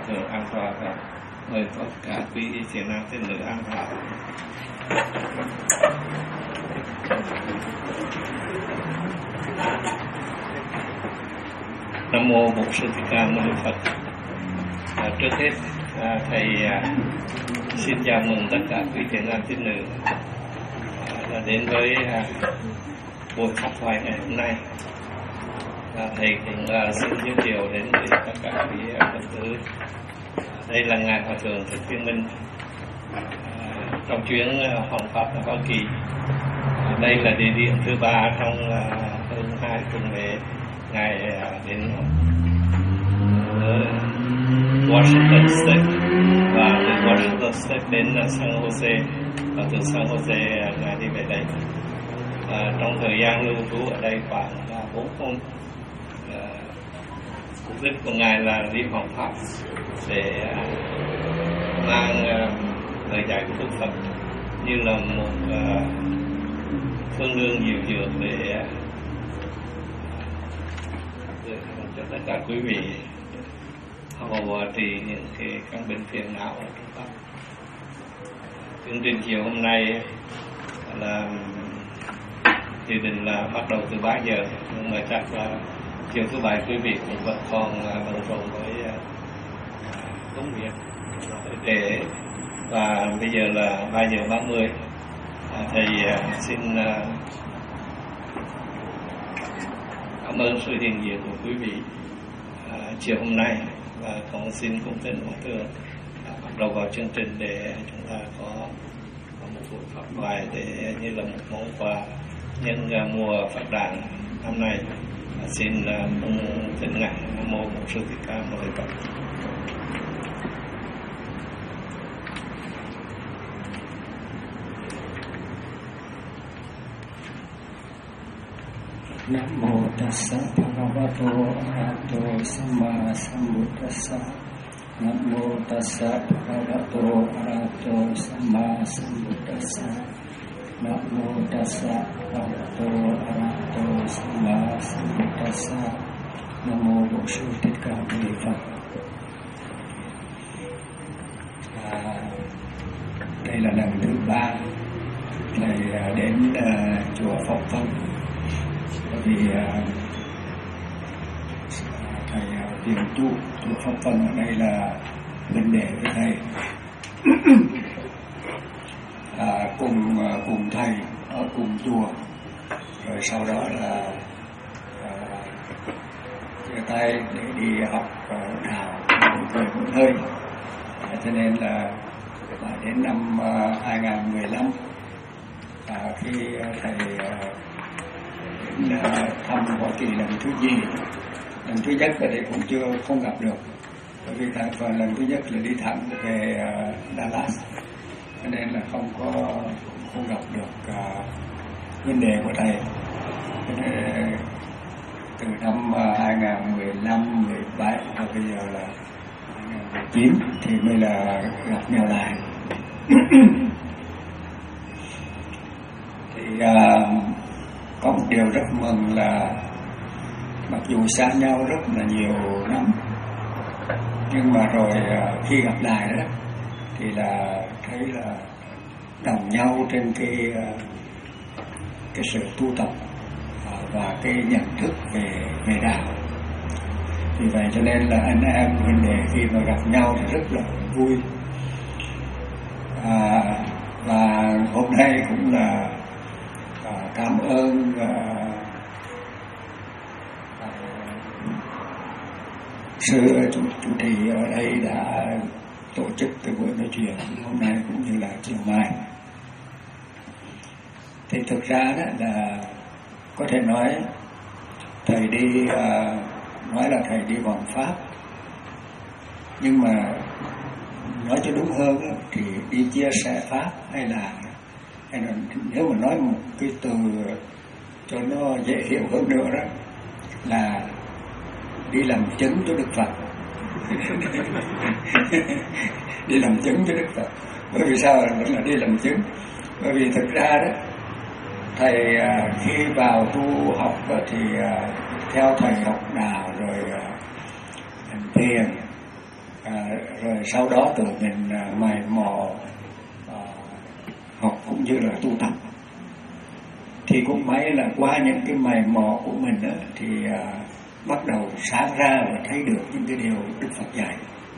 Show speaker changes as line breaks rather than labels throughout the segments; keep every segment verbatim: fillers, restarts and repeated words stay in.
thượng an tọa và mời tất cả quý thiện nam tín nữ an tọa. Nam mô Bổn Sư Thích Ca Mâu Ni Phật. À, trước hết à, thầy à, xin chào mừng tất cả quý thiện nam tín nữ à, đã đến với à, buổi pháp thoại ngày hôm nay. À, thầy cũng à, xin giới thiệu đến với tất cả quý Phật tử. À, đây là ngài Hòa thượng Thích Viên Minh à, trong chuyến à, Hoàng pháp ở Hoa Kỳ. À, đây là địa điểm thứ ba trong à, hơn hai tuần lễ ngài à, đến uh, Washington State và từ Washington State đến uh, San Jose và từ San Jose uh, ngài đi về đây. À, trong thời gian lưu trú ở đây khoảng bốn uh, hôm. Mục đích của ngài là đi hoàng pháp để uh, mang uh, lời dạy của Đức Phật như là một uh, phương lương dịu dược để uh, cho tất cả quý vị hầu trì những cái căn bệnh phiền não ở trong tâm. Chương trình chiều hôm nay là dự định là bắt đầu từ ba giờ, nhưng mà chắc là chiều thứ bảy quý vị cũng vẫn còn bận rộn với công việc để và bây giờ là ba giờ ba mươi. Thầy xin cảm ơn sự hiện diện của quý vị à, chiều hôm nay, và con xin cung kính Hòa thượng à, bắt đầu vào chương trình để chúng ta có, có một buổi pháp thoại để như là một món quà nhân uh, mùa Phật đản năm nay. À, xin mong uh, thỉnh ngài Nam mô Bổn Sư Thích Ca Mâu Ni Phật.
Nam mô Tassa Bhagavato Arahato Samma Sambuddhassa. Nam mô Tassa Bhagavato Arahato Samma Sambuddhassa. Nam mô Tassa Bhagavato Arahato Samma Sambuddhassa. Nam mô Bổn Sư Thích Ca Mâu Ni Phật. À, đây là lần thứ ba thầy đến uh, chùa Pháp Vân. Bởi vì uh, thầy uh, tiền tu chùa Pháp Vân ở đây là vấn đề với thầy. À, cùng uh, cùng thầy ở cùng chùa, rồi sau đó là uh, chia tay để đi học uh, đạo về một nơi. À, cho nên là uh, đến năm uh, hai nghìn không trăm mười lăm uh, khi uh, thầy uh, là thăm Hoa Kỳ lần thứ gì, lần thứ nhất ở đây cũng chưa không gặp được, bởi vì thầy và lần thứ nhất là đi thẳng về uh, Dallas, cho nên là không có không gặp được uh, vấn đề của thầy. Nên, từ năm uh, hai nghìn không trăm mười lăm, mười bảy và bây giờ là hai nghìn không trăm mười chín thì mới là gặp nhau lại. Thì uh, có một điều rất mừng là mặc dù xa nhau rất là nhiều năm, nhưng mà rồi khi gặp lại đó thì là thấy là đồng nhau trên cái cái sự tu tập và cái nhận thức về về đạo. Vì vậy cho nên là anh em huynh đệ khi mà gặp nhau thì rất là vui. À, và hôm nay cũng là À, cảm ơn à, à, sư chủ, chủ trì ở đây đã tổ chức cái buổi nói chuyện hôm nay cũng như là chiều mai. Thì thực ra đó là có thể nói thầy đi à, nói là thầy đi hoàng pháp, nhưng mà nói cho đúng hơn thì đi chia sẻ pháp, hay là hay là nếu mà nói một cái từ cho nó dễ hiểu hơn nữa đó là đi làm chứng cho Đức Phật. Đi làm chứng cho Đức Phật. Bởi vì sao là đi làm chứng? Bởi vì thực ra đó thầy khi vào tu học thì theo thầy học đạo rồi hành thiền, à, rồi sau đó tự mình à, mày mò à, học cũng như là tu tập. Thì cũng may là qua những cái mày mò của mình đó, thì à, bắt đầu sáng ra và thấy được những cái điều Đức Phật dạy.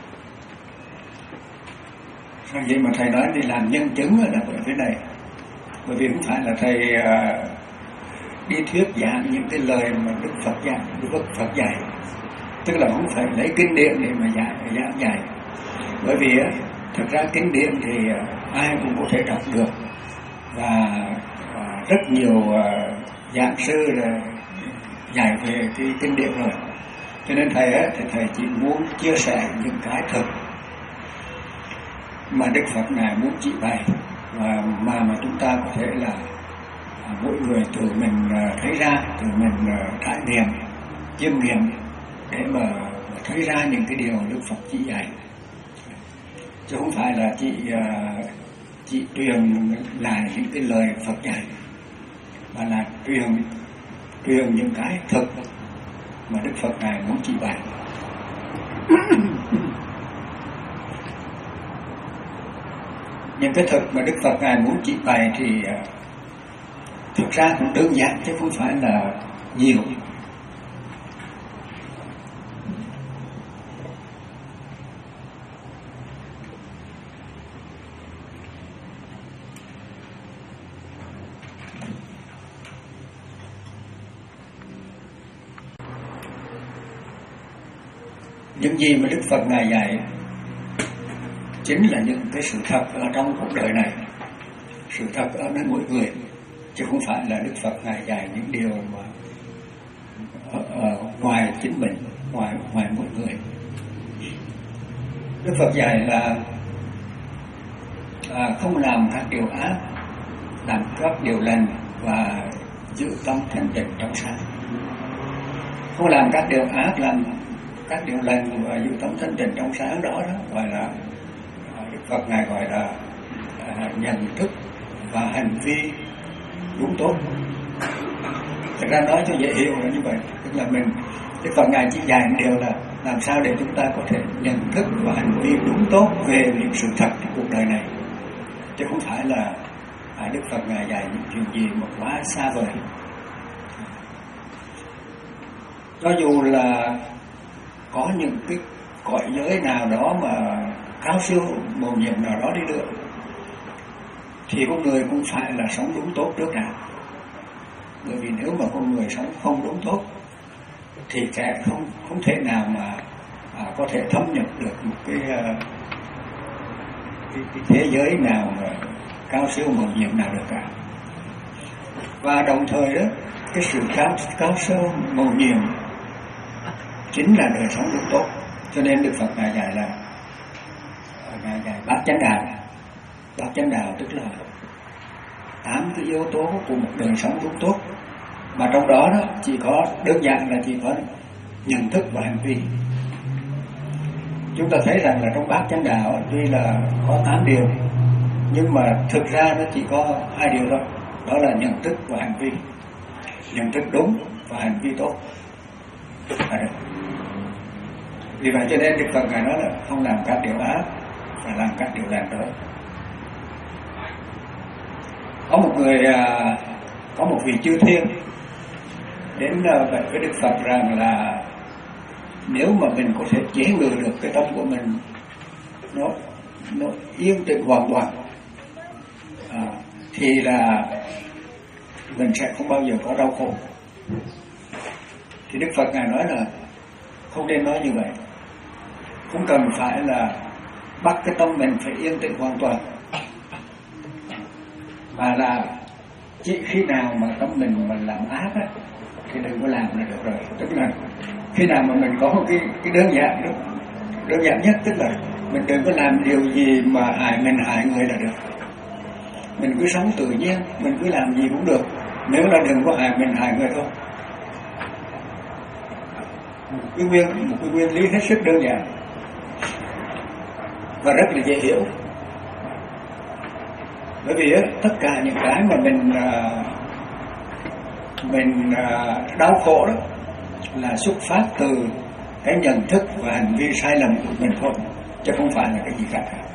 Sao vậy mà thầy nói đi làm nhân chứng là bởi cái này, bởi vì không phải là thầy à, đi thuyết giảng những cái lời mà Đức Phật dạy, Đức Phật dạy, tức là không phải lấy kinh điển để mà dạy, giảng dạy. Bởi vì á, thực ra kinh điển thì à, ai cũng có thể đọc được, và à, rất nhiều à, giảng sư là dạy về cái kinh điển rồi. Cho nên thầy á, thì thầy chỉ muốn chia sẻ những cái thực mà Đức Phật Ngài muốn chỉ bày, và mà mà chúng ta có thể là à, mỗi người tự mình à, thấy ra, tự mình à, trải nghiệm, chiêm nghiệm để mà, mà thấy ra những cái điều Đức Phật chỉ dạy, chứ không phải là chỉ à, chỉ truyền lại những cái lời Phật dạy, mà là truyền truyền những cái thực mà Đức Phật Ngài muốn chỉ bày. Những cái thực mà Đức Phật Ngài muốn chỉ bày thì thực ra cũng đơn giản chứ không phải là nhiều. Những gì mà Đức Phật Ngài dạy chính là những cái sự thật ở trong cuộc đời này, sự thật ở nơi mỗi người, chứ không phải là Đức Phật Ngài dạy những điều mà ở, ở ngoài chính mình, ngoài ngoài mỗi người. Đức Phật dạy là à, không làm các điều ác, làm các điều lành và giữ tâm thanh tịnh trong sáng. Không làm các điều ác, làm các điều lành và giữ tâm thanh tịnh trong sáng, đó đó gọi là Đức Phật Ngài gọi là à, nhận thức và hành vi đúng tốt. Thật ra nói cho dễ hiểu là như vậy, tức là mình Đức Phật Ngài chỉ dạy một điều là làm sao để chúng ta có thể nhận thức và hành vi đúng tốt về những sự thật của cuộc đời này, chứ không phải là à, Đức Phật Ngài dạy những chuyện gì mà quá xa vời. Cho dù là có những cái cõi giới nào đó mà cao siêu mầu nhiệm nào đó đi được, thì con người cũng phải là sống đúng tốt trước đã. Bởi vì nếu mà con người sống không đúng tốt thì sẽ không không thể nào mà à, có thể thâm nhập được một cái, cái, cái thế giới nào mà cao siêu mầu nhiệm nào được cả. Và đồng thời đó, cái sự cao cao siêu mầu nhiệm chính là đời sống đúng tốt. Cho nên Đức Phật Ngài dạy là Ngài dạy bát chánh đạo. Bát chánh đạo tức là tám cái yếu tố của một đời sống đúng tốt, mà trong đó đó chỉ có đơn giản là chỉ có nhận thức và hành vi. Chúng ta thấy rằng là trong bát chánh đạo tuy là có tám điều, nhưng mà thực ra nó chỉ có hai điều thôi, đó là nhận thức và hành vi. Nhận thức đúng và hành vi tốt. À, vì vậy cho nên Đức Phật Ngài nói là không làm các điều ác, phải làm các điều lành đó. Có một người, có một vị chư thiên đến vậy với Đức Phật rằng là nếu mà mình có thể chế ngự được cái tâm của mình nó nó yên tĩnh hoàn toàn, à, thì là mình sẽ không bao giờ có đau khổ. Thì Đức Phật Ngài nói là không nên nói như vậy, không cần phải là bắt cái tâm mình phải yên tĩnh hoàn toàn, mà là chỉ khi nào mà tâm mình mình làm ác á thì đừng có làm là được rồi. Tức là khi nào mà mình có một cái cái đơn giản đó, đơn giản nhất tức là mình đừng có làm điều gì mà hại mình hại người là được. Mình cứ sống tự nhiên, mình cứ làm gì cũng được, nếu là đừng có hại mình hại người thôi. Một cái nguyên một cái nguyên lý hết sức đơn giản và rất là dễ hiểu. Bởi vì tất cả những cái mà mình mình đau khổ đó là xuất phát từ cái nhận thức và hành vi sai lầm của mình thôi. chứ không phải là cái gì khác cả.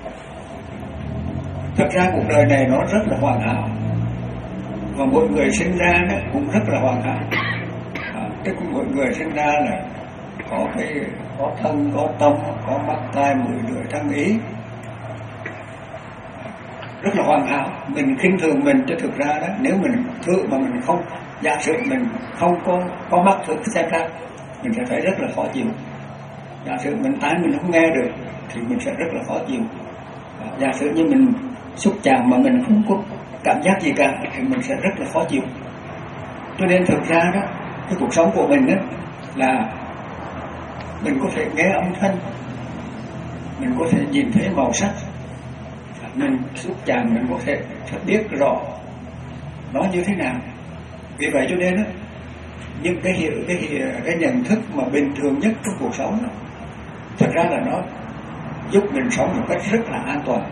Thật ra cuộc đời này nó rất là hoàn hảo, và mỗi người sinh ra đó cũng rất là hoàn hảo. À, tức mỗi người sinh ra là có cái có thân, có tâm, có mắt, tai, mũi, lưỡi, thân, ý, rất là hoàn hảo. Mình khinh thường mình, chứ thực ra đó, nếu mình thử mà mình không, giả sử mình không có có mắt thử xem ra, mình sẽ thấy rất là khó chịu. Giả sử mình tai mình không nghe được thì mình sẽ rất là khó chịu. À, giả sử như mình xúc chạm mà mình không có cảm giác gì cả thì mình sẽ rất là khó chịu. Cho nên thực ra đó, cái cuộc sống của mình đó là mình có thể nghe âm thanh, mình có thể nhìn thấy màu sắc, mình xúc chạm mình có thể biết rõ nó như thế nào. Vì vậy cho nên đó, những cái hiểu cái, cái nhận thức mà bình thường nhất trong cuộc sống đó, thật ra là nó giúp mình sống một cách rất là an toàn.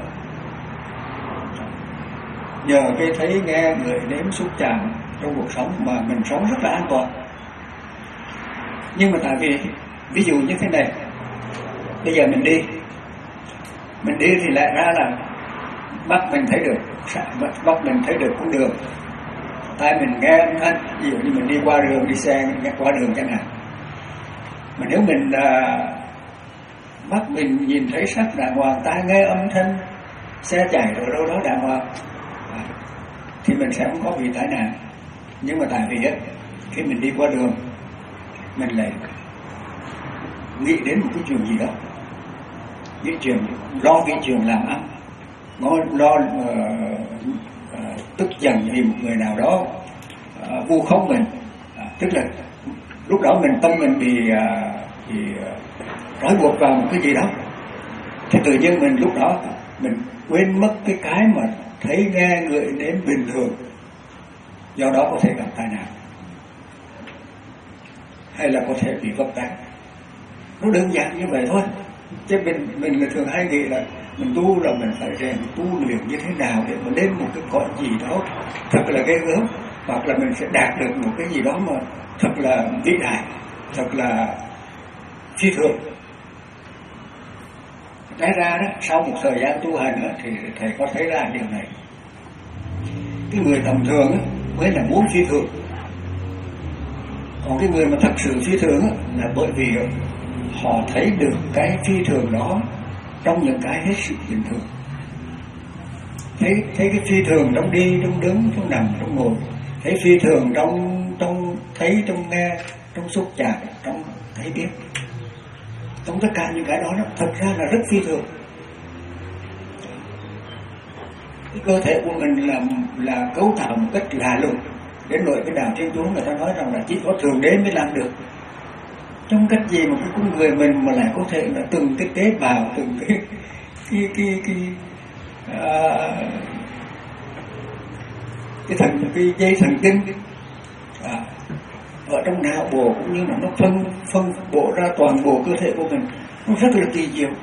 Nhờ cái thấy nghe người nếm xúc chạm trong cuộc sống mà mình sống rất là an toàn. Nhưng mà tại vì ví dụ như thế này, bây giờ mình đi mình đi thì lẽ ra là mắt mình thấy được, mắt mình thấy được cũng được, tai mình nghe âm thanh, ví dụ như mình đi qua đường, đi xe nghe qua đường chẳng hạn. Mà nếu mình à, mắt mình nhìn thấy sắc đàng hoàng, tai nghe âm thanh xe chạy rồi đâu đó đàng hoàng, à, thì mình sẽ không có bị tai nạn. Nhưng mà tại vì ấy, khi mình đi qua đường mình lại nghĩ đến một cái chuyện gì đó, cái chuyện lo cái chuyện làm ăn, nó lo uh, uh, tức giận vì một người nào đó uh, vu khống mình, uh, tức là lúc đó mình tâm mình bị uh, bị uh, trói buộc vào một cái gì đó, thì tự nhiên mình lúc đó mình quên mất cái cái mà thấy nghe người đến bình thường, do đó có thể gặp tai nạn hay là có thể bị vấp ngã. Nó đơn giản như vậy thôi. Chứ mình mình là thường hay nghĩ là mình tu là mình phải rèn tu luyện như thế nào để mà đến một cái cõi gì đó thật là ghê gớm, hoặc là mình sẽ đạt được một cái gì đó mà thật là vĩ đại, thật là phi thường. Trái ra đó, sau một thời gian tu hành đó, thì thầy có thấy ra điều này. Cái người tầm thường đó, mới là muốn phi thường. Còn cái người mà thật sự phi thường đó, là bởi vì họ thấy được cái phi thường đó trong những cái hết sức bình thường. Thấy, thấy cái phi thường trong đi, trong đứng, trong nằm, trong ngồi. Thấy phi thường trong, trong thấy, trong nghe, trong xúc chạm, trong thấy biết. Trong tất cả những cái đó, đó thật ra là rất phi thường. Cái cơ thể của mình là, là cấu tạo một cách lạ lùng. Đến nỗi cái đạo Thiên Chúa người ta nói rằng là chỉ có Thượng Đế mới làm được. Trong cách gì mà cái con người mình mà lại có thể là từng cái tế bào, từng cái cái cái cái à, cái thần cái dây thần kinh à, ở trong não bộ cũng như là nó phân phân bộ ra toàn bộ cơ thể của mình, nó rất là kỳ diệu.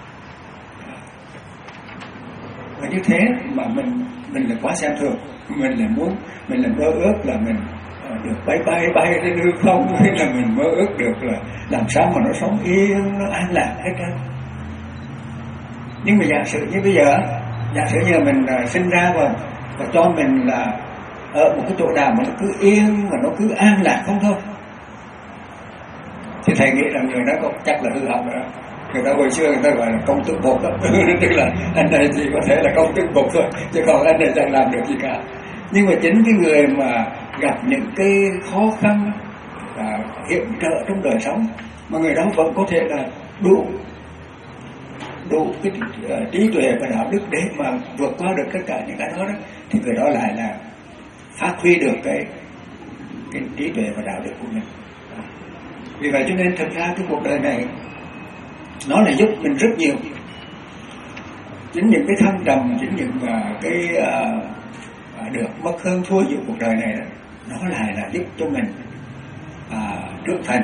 Và như thế mà mình mình là quá xem thường, mình là muốn mình là mơ ước là mình được bay bay bay lên hư không, hay là mình mơ ước được là làm sao mà nó sống yên, nó an lạc hết trơn. Nhưng mà giả sử như bây giờ, giả sử như mình sinh ra và, và cho mình là ở một cái chỗ nào mà nó cứ yên và nó cứ an lạc không thôi, thì thầy nghĩ là người đó cũng chắc là hư hỏng rồi đó. Người ta hồi xưa người ta gọi là công tử bột đó. Tức là anh này chỉ có thể là công tử bột thôi, chứ còn anh này chẳng làm được gì cả. Nhưng mà chính cái người mà gặp những cái khó khăn và hiểm trợ trong đời sống mà người đó vẫn có thể là đủ đủ cái uh, trí tuệ và đạo đức để mà vượt qua được tất cả những cái đó, đó thì người đó lại là phát huy được cái cái trí tuệ và đạo đức của mình. Vì vậy cho nên thực ra cái cuộc đời này nó là giúp mình rất nhiều. Chính những cái thăng trầm, chính những uh, cái uh, được mất hơn thua giữa cuộc đời này đó, nó lại là giúp cho mình à, trưởng thành.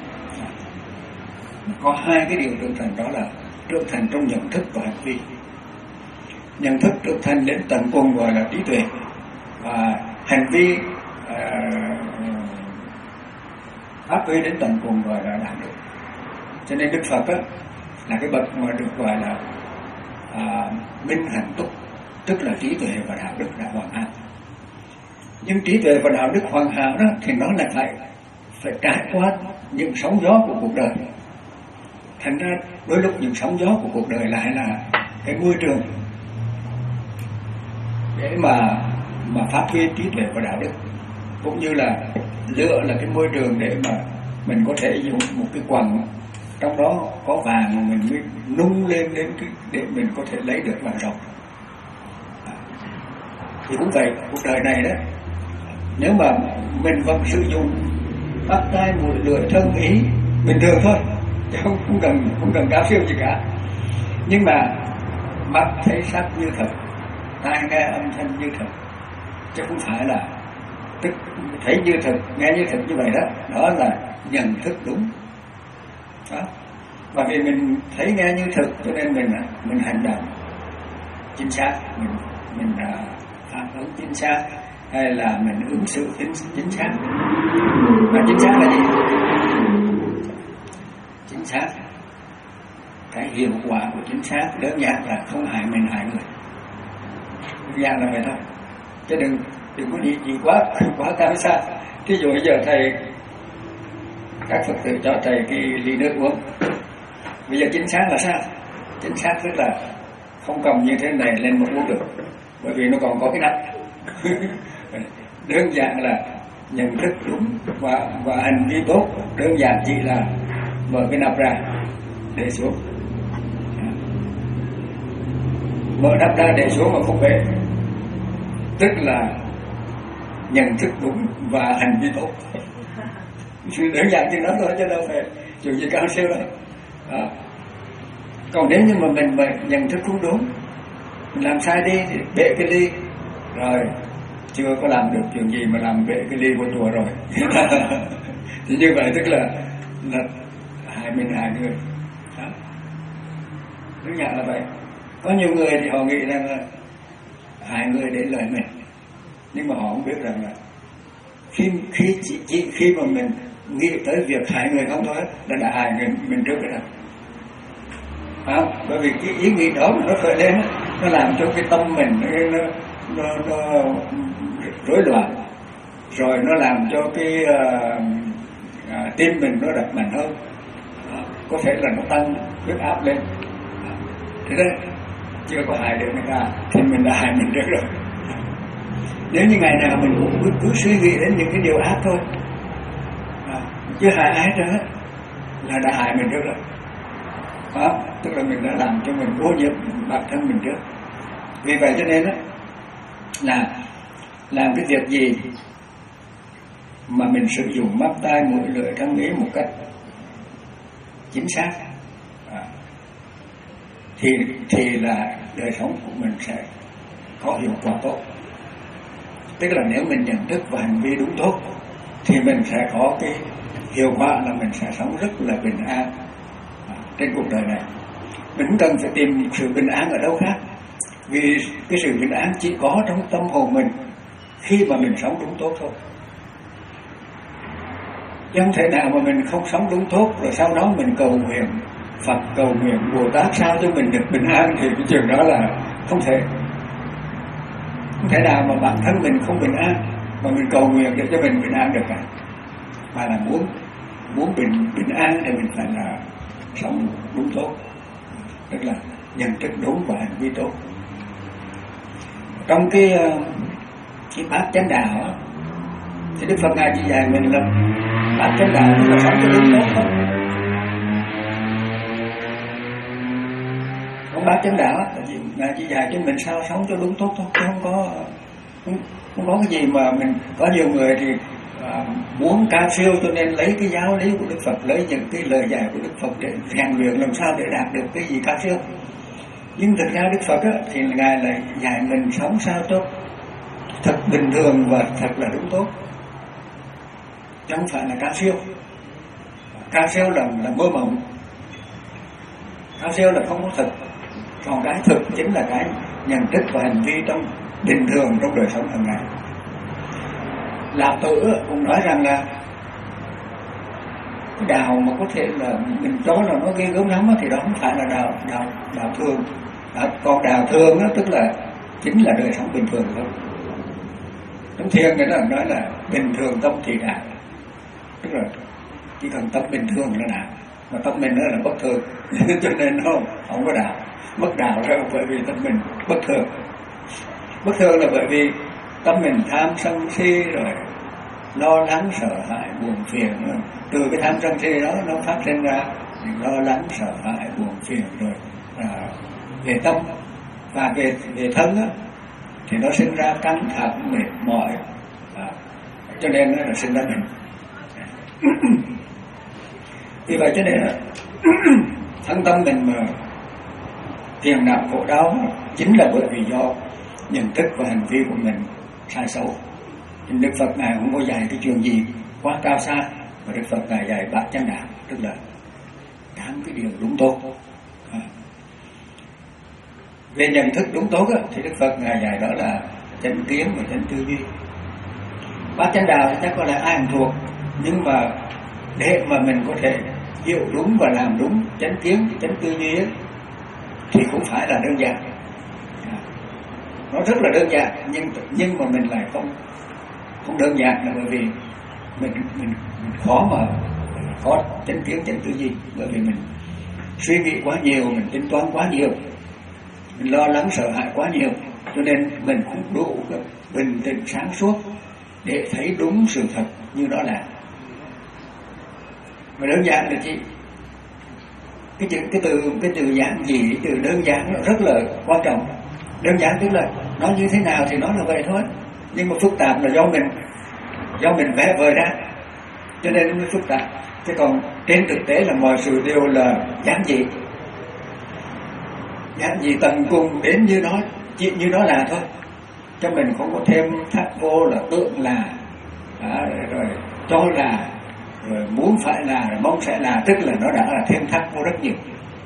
Có hai cái điều trưởng thành, đó là trưởng thành trong nhận thức và hành vi. Nhận thức trưởng thành đến tận cùng gọi là trí tuệ, và hành vi à, phát huy đến tận cùng gọi là đạo đức. Cho nên Đức Phật á, là cái bậc mà được gọi là à, minh hạnh túc, tức là trí tuệ và đạo đức đã hoàn hảo. Nhưng trí tuệ và đạo đức hoàn hảo đó thì nó lại phải phải trải qua những sóng gió của cuộc đời. Thành ra đôi lúc những sóng gió của cuộc đời lại là cái môi trường để mà mà phát huy trí tuệ và đạo đức, cũng như là lửa là cái môi trường để mà mình có thể dùng một cái quần trong đó có vàng mà mình mới nung lên đến cái để mình có thể lấy được vàng ròng. Thì cũng vậy, cuộc đời này đó, nếu mà mình vẫn sử dụng mắt tai mũi lưỡi thân ý bình thường thôi, chứ không, không cần không cần cao siêu gì cả, nhưng mà mắt thấy sắc như thật, tai nghe âm thanh như thật, chứ không phải là tức thấy như thật, nghe như thật như vậy đó, đó là nhận thức đúng đó. Và vì mình thấy nghe như thật cho nên mình mình hành động chính xác, mình mình phản ứng chính xác, hay là mình ứng xử chính, chính xác. Và chính xác là gì? Chính xác, cái hiệu quả của chính xác đơn giản là không hại mình hại người, đơn giản là vậy thôi, chứ đừng đừng có đi gì quá quá cao xa. Thí dụ bây giờ thầy, các Phật tử cho thầy cái ly nước uống, bây giờ chính xác là sao? Chính xác tức là không cầm như thế này lên mà uống được, bởi vì nó còn có cái nắp. Đơn giản là nhận thức đúng và và hành vi tốt, đơn giản chỉ là mở cái nắp ra để xuống, mở nắp ra để xuống mà không bể, tức là nhận thức đúng và hành vi tốt. Đơn giản thì nó thôi, chứ đâu phải chuyện gì cao siêu đâu. Đó. Còn nếu như mà mình mà nhận thức không đúng, mình làm sai đi thì bể cái ly, rồi chưa có làm được chuyện gì mà làm bể cái ly của chùa rồi. Thì như vậy tức là là hại mình hại người. Đó. Đơn giản là vậy. Có nhiều người thì họ nghĩ rằng là hại người để lợi mình, nhưng mà họ không biết rằng là khi khi chỉ, chỉ khi mà mình nghĩ tới việc hại người không thôi là đã hại người mình trước rồi. À, bởi vì cái ý nghĩ đó nó khởi lên, nó làm cho cái tâm mình nó nó, nó rối loạn, rồi nó làm cho cái uh, uh, tim mình nó đập mạnh hơn, à, có thể là nó tăng huyết áp lên. À, thế đấy, chưa có hại được người ta thì mình đã hại mình trước rồi. Nếu như ngày nào mình cũng cứ, cứ suy nghĩ đến những cái điều ác thôi, à, chứ hại ai nữa là đã hại mình trước rồi. Đó, tức là mình đã làm cho mình ô nhiễm bản thân mình trước. Vì vậy cho nên đó, là làm cái việc gì mà mình sử dụng mắt tai mũi lưỡi thân ý một cách chính xác, à, thì thì là đời sống của mình sẽ có hiệu quả tốt. Tức là nếu mình nhận thức và hành vi đúng tốt thì mình sẽ có cái hiệu quả là mình sẽ sống rất là bình an trên cuộc đời này. Mình không cần phải tìm sự bình an ở đâu khác, vì cái sự bình an chỉ có trong tâm hồn mình khi mà mình sống đúng tốt thôi. Chứ không thể nào mà mình không sống đúng tốt rồi sau đó mình cầu nguyện Phật, cầu nguyện Bồ Tát sao cho mình được bình an, thì cái chuyện đó là không thể. Không thể nào mà bản thân mình không bình an mà mình cầu nguyện để cho mình bình an được cả. Mà là muốn muốn bình bình an thì mình phải là sống đúng tốt, tức là nhận thức đúng và hành vi tốt. Trong cái cái bát chánh đạo á, thì Đức Phật ngài chỉ dạy mình là bát chánh đạo tức là sống cho đúng tốt thôi. Trong bát chánh đạo á, ngài chỉ dạy cho mình sao sống cho đúng tốt thôi, không có không, không có cái gì mà mình có nhiều người thì à, muốn cao siêu cho nên lấy cái giáo lý của Đức Phật, lấy những cái lời dạy của Đức Phật để rèn luyện làm sao để đạt được cái gì cao siêu. Nhưng thực ra Đức Phật á, thì ngài lại dạy mình sống sao tốt, thật bình thường và thật là đúng tốt, chứ không phải là cao siêu. Cao siêu là là mơ mộng, cao siêu là không có thực. Còn cái thực chính là cái nhận thức và hành vi trong bình thường trong đời sống hàng ngày. Lão Tử cũng nói rằng là cái đạo mà có thể là mình cho là nó ghê gớm lắm thì đó không phải là đạo đạo đạo thường. Đạo, còn đạo thường đó tức là chính là đời sống bình thường thôi. Trong thiền này là nói là bình thường tâm thì đạo, tức là chỉ cần tâm bình thường là đạo, mà tâm mình đó là bất thường cho nên nó không, không có đạo. Mất đạo là bởi vì tâm mình bất thường. Bất thường là bởi vì tâm mình tham sân si rồi lo lắng sợ hãi buồn phiền. Từ cái tham sân si đó nó phát sinh ra lo lắng sợ hãi buồn phiền rồi à, về tâm và về về thân á, thì nó sinh ra căng thẳng mệt mỏi à, cho nên nó là sinh ra mình. Vì vậy cho nên là thân tâm mình mà phiền não khổ đau chính là bởi vì do nhận thức và hành vi của mình sai sâu. Đức Phật Ngài không có dạy cái chuyện gì quá cao xa, mà Đức Phật Ngài dạy bát chánh đạo, tức là tám cái điều đúng tốt. À. Về nhận thức đúng tốt á, thì Đức Phật Ngài dạy đó là chánh kiến và chánh tư duy. Bát chánh đạo thì chắc có lẽ ai cũng thuộc, nhưng mà để mà mình có thể hiểu đúng và làm đúng chánh kiến, chánh tư duy ấy, thì cũng phải là đơn giản. À. Nó rất là đơn giản, nhưng nhưng mà mình lại không không đơn giản là bởi vì mình mình, mình khó mà khó chánh kiến chánh tư duy, bởi vì mình suy nghĩ quá nhiều, mình tính toán quá nhiều, mình lo lắng sợ hãi quá nhiều, cho nên mình không đủ bình tĩnh sáng suốt để thấy đúng sự thật như nó là. Mà đơn giản là gì? Cái chữ cái từ cái từ giản dị, cái từ đơn giản nó rất là quan trọng. Đơn giản tức là nó như thế nào thì nó là vậy thôi, nhưng mà phức tạp là do mình do mình vẽ vời ra, cho nên nó mới phức tạp. Thế còn trên thực tế là mọi sự đều là giản dị, giản dị tận cùng đến như nó chỉ như nó là thôi, cho mình không có thêm thắt vô là tượng là à, rồi cho là rồi muốn phải là rồi mong sẽ là, tức là nó đã là thêm thắt vô rất nhiều.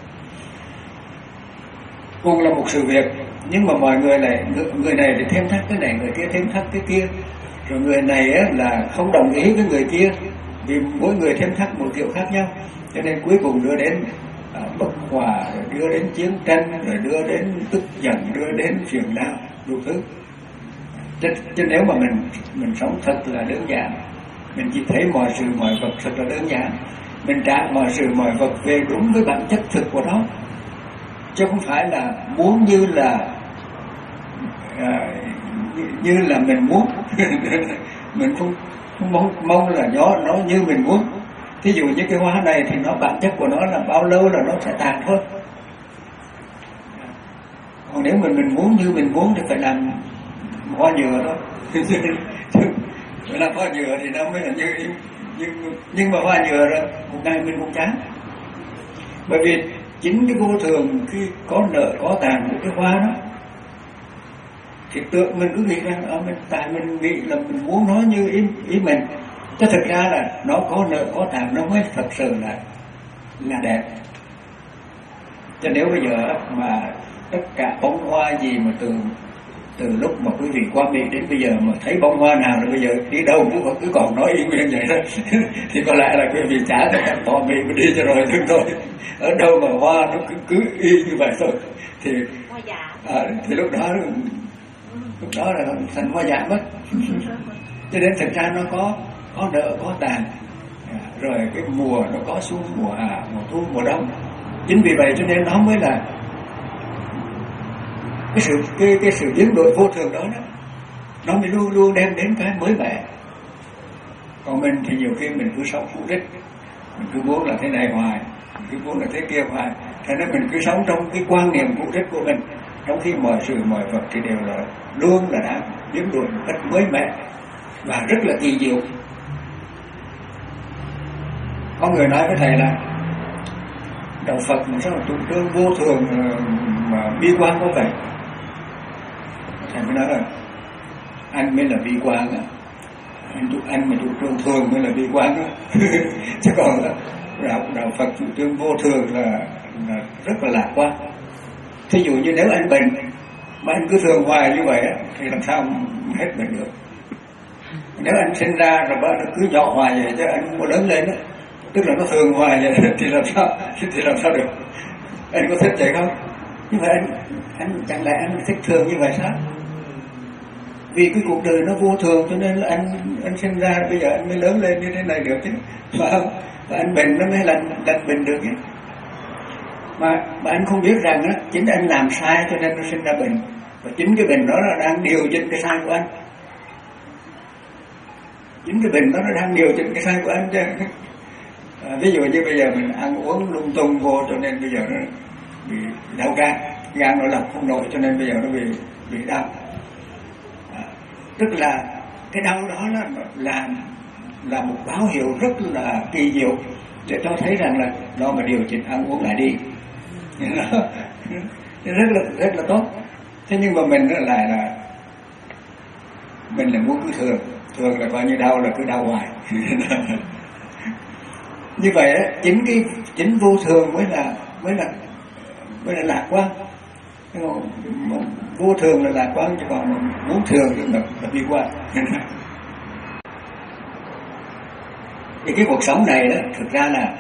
Cùng là một sự việc, nhưng mà mọi người lại người này thì thêm thắt cái này, người kia thêm thắt cái kia, rồi người này á, là không đồng ý với người kia vì mỗi người thêm thắt một kiểu khác nhau, cho nên cuối cùng đưa đến à, bất hòa, rồi đưa đến chiến tranh, rồi đưa đến tức giận, đưa đến phiền não đủ thứ. Chứ, chứ nếu mà mình mình sống thật là đơn giản, mình chỉ thấy mọi sự mọi vật thật là đơn giản, mình trả mọi sự mọi vật về đúng với bản chất thực của nó, chứ không phải là muốn như là à, như, như là mình muốn. Mình không không mong mong là nó nó như mình muốn. Thí dụ như cái hoa này thì nó bản chất của nó là bao lâu là nó sẽ tàn thôi. Còn nếu mình mình muốn như mình muốn thì phải làm hoa nhựa đó. Phải làm hoa nhựa thì nó mới là như nhưng nhưng mà hoa nhựa rồi một ngày mình cũng chán. Bởi vì chính cái vô thường khi có nợ có tàn của cái hoa đó, thì tượng mình cứ nghĩ rằng ở mình tại mình nghĩ là mình muốn nói như ý ý mình, chứ thực ra là nó có nợ có tàn nó mới thật sự là là đẹp. Cho nếu bây giờ mà tất cả bông hoa gì mà từ từ lúc mà quý vị qua Mỹ đến bây giờ mà thấy bông hoa nào là bây giờ đi đâu cũng cứ còn nói y nguyên vậy đó thì có lẽ là quý vị trả cho các tòa Mỹ mà đi cho rồi thương thôi. Ở đâu mà hoa nó cứ cứ y như vậy thôi thì à, thì lúc đó lúc đó là thành hoa giả mất. Cho nên thực ra nó có có nợ có tàn, rồi cái mùa nó có xuân mùa hạ mùa thu mùa đông. Chính vì vậy cho nên nó mới là cái sự cái cái sự biến đổi vô thường đó, đó nó mới luôn luôn đem đến cái mới mẻ. Còn mình thì nhiều khi mình cứ sống cũ rích, mình cứ muốn là thế này hoài, mình cứ muốn là thế kia hoài, thế nên mình cứ sống trong cái quan niệm cũ rích của mình, trong khi mọi sự mọi vật thì đều là luôn là đang biến đổi một cách mới mẻ và rất là kỳ diệu. Có người nói với thầy là đạo Phật mà sao là chủ trương vô thường mà bi quan có vậy? Thầy mới nói là anh mới là bi quan á, anh, anh mà chủ trương thường mới là bi quan á. Chứ còn là đạo, đạo Phật chủ trương vô thường là, là rất là lạc quan. Thí dụ như nếu anh bệnh mà anh cứ thường hoài như vậy á, thì làm sao hết bệnh được. Nếu anh sinh ra rồi nó cứ nhỏ hoài vậy chứ anh không có lớn lên á, tức là nó thường hoài vậy thì làm sao thì làm sao được? Anh có thích vậy không? Nhưng mà anh anh chẳng lẽ anh thích thường như vậy sao? Vì cái cuộc đời nó vô thường cho nên là anh anh sinh ra bây giờ anh mới lớn lên như thế này được chứ, phải không? Và anh bệnh nó mới lành lành bệnh được chứ. Mà mà anh không biết rằng á, chính anh làm sai cho nên nó sinh ra bệnh, và chính cái bệnh đó là đang điều chỉnh cái sai của anh. Chính cái bệnh đó nó đang điều chỉnh cái sai của anh chứ. À, ví dụ như bây giờ mình ăn uống lung tung vô cho nên bây giờ nó bị đau gan, gan nó lọc không nổi cho nên bây giờ nó bị bị đau. À, tức là cái đau đó là là là một báo hiệu rất là kỳ diệu để cho thấy rằng là nó mà điều chỉnh ăn uống lại đi, rất là rất là tốt. Thế nhưng mà mình lại là mình là muốn cứ thường thường là coi như đau là cứ đau hoài. Như vậy á, chính cái chính vô thường mới là mới là mới là lạc quan. Vô thường là lạc quan, chứ còn muốn thường thì là, là bi quan. Thì cái cuộc sống này đó thực ra là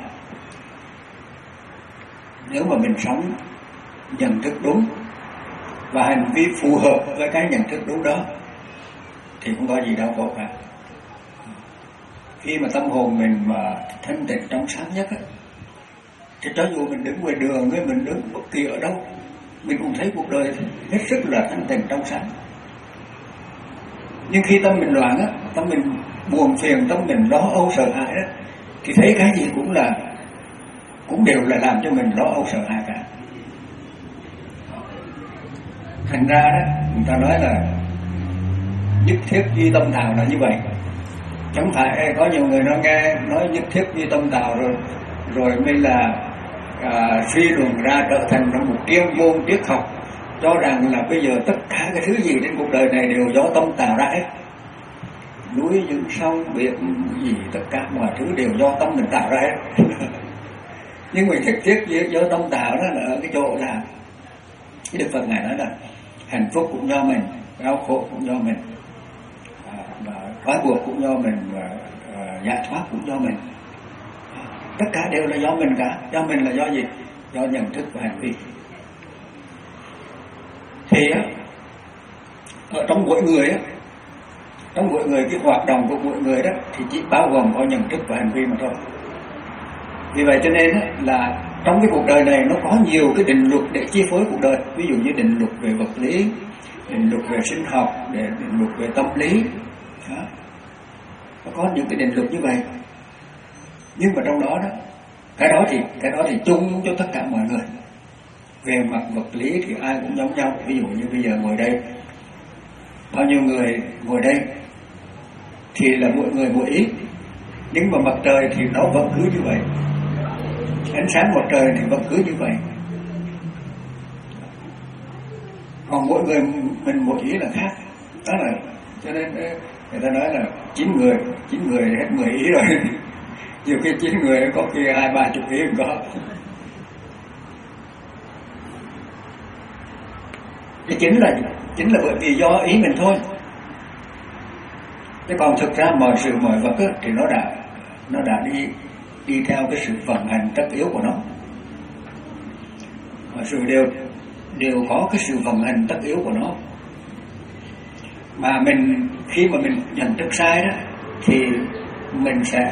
nếu mà mình sống nhận thức đúng và hành vi phù hợp với cái nhận thức đúng đó thì không có gì đau khổ cả. Khi mà tâm hồn mình mà thanh tịnh trong sáng nhất á, thì cho dù mình đứng ngoài đường hay mình đứng bất kỳ ở đâu, mình cũng thấy cuộc đời hết sức là thanh tịnh trong sáng. Nhưng khi tâm mình loạn á, tâm mình buồn phiền, tâm mình lo âu sợ hãi đó, thì thấy cái gì cũng là cũng đều là làm cho mình lo âu sợ hãi cả. Thành ra đó, người ta nói là nhất thiết duy tâm thảo là như vậy. Chẳng phải có nhiều người nó nghe nói nhất thiết duy tâm thảo rồi rồi mới là à, suy luận ra trở thành một triết môn triết học, cho rằng là bây giờ tất cả cái thứ gì trên cuộc đời này đều do tâm tạo ra hết. Núi những sông biển gì tất cả mọi thứ đều do tâm mình tạo ra hết. Nhưng mà nhất thiết do tâm tạo đó là ở cái chỗ là cái Đức Phật ngài nói là hạnh phúc cũng do mình, đau khổ cũng do mình, và trói buộc cũng do mình, và uh, giải thoát cũng do mình. Tất cả đều là do mình cả. Do mình là do gì? Do nhận thức và hành vi. Thì á, ở trong mỗi người á, trong mỗi người cái hoạt động của mỗi người đó thì chỉ bao gồm có nhận thức và hành vi mà thôi. Vì vậy cho nên á, là trong cái cuộc đời này nó có nhiều cái định luật để chi phối cuộc đời. Ví dụ như định luật về vật lý, định luật về sinh học, định luật về tâm lý. Đó. Nó có những cái định luật như vậy. Nhưng mà trong đó đó, cái đó thì cái đó thì chung cho tất cả mọi người. Về mặt vật lý thì ai cũng giống nhau. Ví dụ như bây giờ ngồi đây, bao nhiêu người ngồi đây thì là mỗi người mỗi ý, nhưng mà mặt trời thì nó vẫn cứ như vậy, ánh sáng mặt trời thì vẫn cứ như vậy. Còn mỗi người mình mỗi ý là khác. Đó là cho nên người ta nói là chín người chín người hết mười ý rồi. Nhiều khi chín người có khi hai ba chục ý cũng có. Thì chính là chính là bởi vì do ý mình thôi. Chứ còn thực ra mọi sự mọi vật á, thì nó đã nó đã đi đi theo cái sự vận hành tất yếu của nó. Mọi sự đều đều có cái sự vận hành tất yếu của nó. Mà mình khi mà mình nhận thức sai đó thì mình sẽ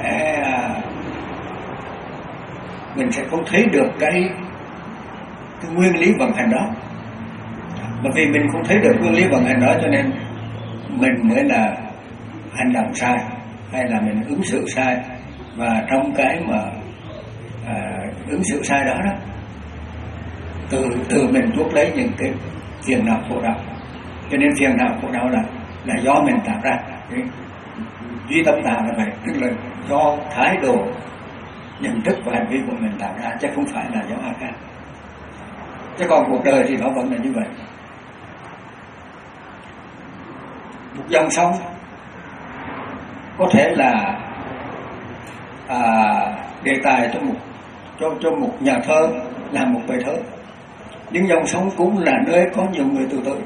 mình sẽ không thấy được cái cái nguyên lý vận hành đó. Bởi vì mình không thấy được nguyên lý vận hành đó cho nên mình mới là hành động sai, hay là mình ứng xử sai. Và trong cái mà à, ứng xử sai đó đó, từ từ mình chuốc lấy những cái phiền não khổ đau. Cho nên phiền não khổ đau là là do mình tạo ra. Cái duy tâm tạo là vậy, tức là do thái độ nhận thức và hành vi của mình tạo ra, chứ không phải là do ai khác. Chứ còn cuộc đời thì nó vẫn là như vậy. Một dòng sông có thể là à, đề tài cho một cho cho một nhà thơ làm một bài thơ, nhưng dòng sông cũng là nơi có nhiều người tự tử.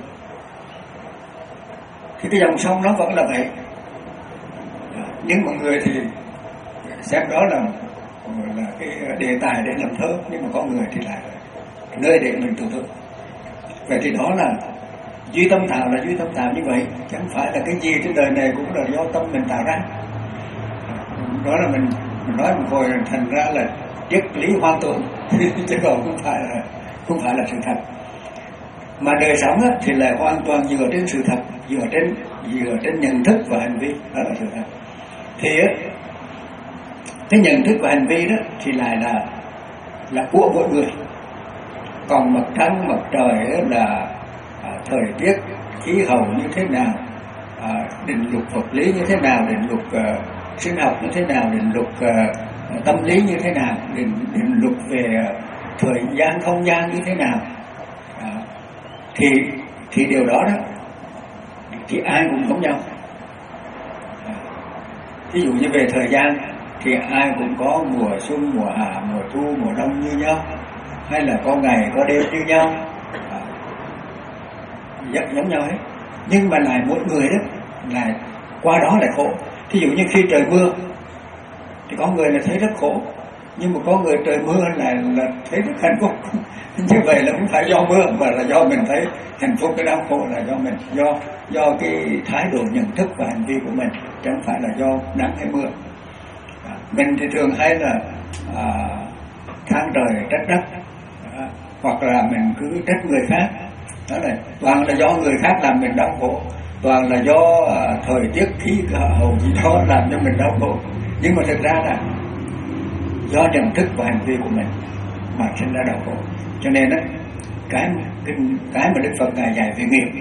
Thì cái dòng sông nó vẫn là vậy, nhưng mọi người thì xem đó là là cái đề tài để làm thơ, nhưng mà có người thì là nơi để mình tưởng tượng. Vậy thì đó là duy tâm tạo, là duy tâm tạo như vậy, chẳng phải là cái gì trên đời này cũng là do tâm mình tạo ra. Đó là mình mình nói một hồi thành ra là triết lý hoang tưởng chứ còn không phải là không phải là sự thật. Mà đời sống á, thì là hoàn toàn dựa trên sự thật, dựa trên dựa trên nhận thức và hành vi, đó là sự thật. Thì á, cái nhận thức và hành vi đó thì lại là là của mỗi người. Còn mặt trăng, mặt trời đó là à, thời tiết, khí hậu như thế nào, à, định luật vật lý như thế nào, định luật uh, sinh học như thế nào, định luật uh, tâm lý như thế nào, định, định luật về uh, thời gian, không gian như thế nào, à, thì thì điều đó đó thì ai cũng giống nhau. À, ví dụ như về thời gian thì ai cũng có mùa xuân, mùa hạ, mùa thu, mùa đông như nhau, hay là có ngày có đêm như nhau, à, giống nhau hết. Nhưng mà lại mỗi người đó là qua đó lại khổ. Ví dụ như khi trời mưa thì có người là thấy rất khổ, nhưng mà có người trời mưa là là thấy rất hạnh phúc. Như vậy là không phải do mưa, mà là do mình thấy hạnh phúc. Cái đau khổ là do mình, do do cái thái độ nhận thức và hành vi của mình, chứ không phải là do nắng hay mưa. À, mình thì thường hay là à, than trời trách đất, à, hoặc là mình cứ trách người khác. Đó là toàn là do người khác làm mình đau khổ, toàn là do à, thời tiết khí hậu gì đó làm cho mình đau khổ. Nhưng mà thực ra là do nhận thức và hành vi của mình mà sinh ra đau khổ. Cho nên đó, cái cái cái mà Đức Phật ngài dạy về nghiệp,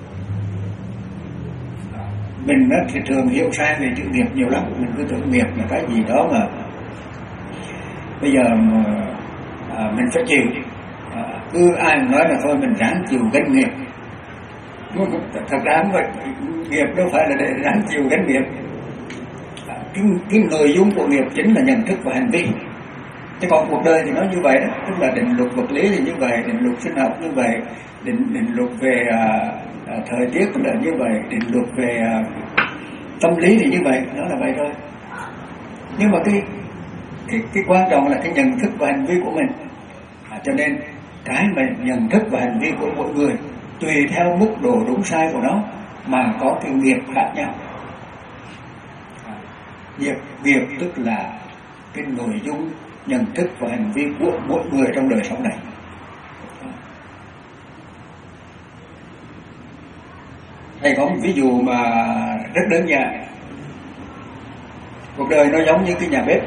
mình đó thì thường hiểu sai về chữ nghiệp nhiều lắm. Mình cứ tưởng nghiệp là cái gì đó mà bây giờ mà, à, mình phải chịu. À, cứ ai nói là thôi mình ráng chịu gánh nghiệp. Thật ra không phải, nghiệp đâu phải là để ráng chịu gánh nghiệp. À, cái, cái nội dung của nghiệp chính là nhận thức và hành vi. Chứ còn cuộc đời thì nó như vậy đó, tức là định luật vật lý thì như vậy, định luật sinh học như vậy, định định luật về à, à, thời tiết là như vậy, định luật về à, tâm lý thì như vậy, nó là vậy thôi. Nhưng mà cái cái cái quan trọng là cái nhận thức và hành vi của mình. À, cho nên cái mà nhận thức và hành vi của mỗi người tùy theo mức độ đúng sai của nó mà có cái nghiệp khác nhau. À, nghiệp nghiệp tức là cái nội dung nhận thức và hành vi của mỗi người trong đời sống này. Thầy có một ví dụ mà rất đơn giản. Cuộc đời nó giống như cái nhà bếp.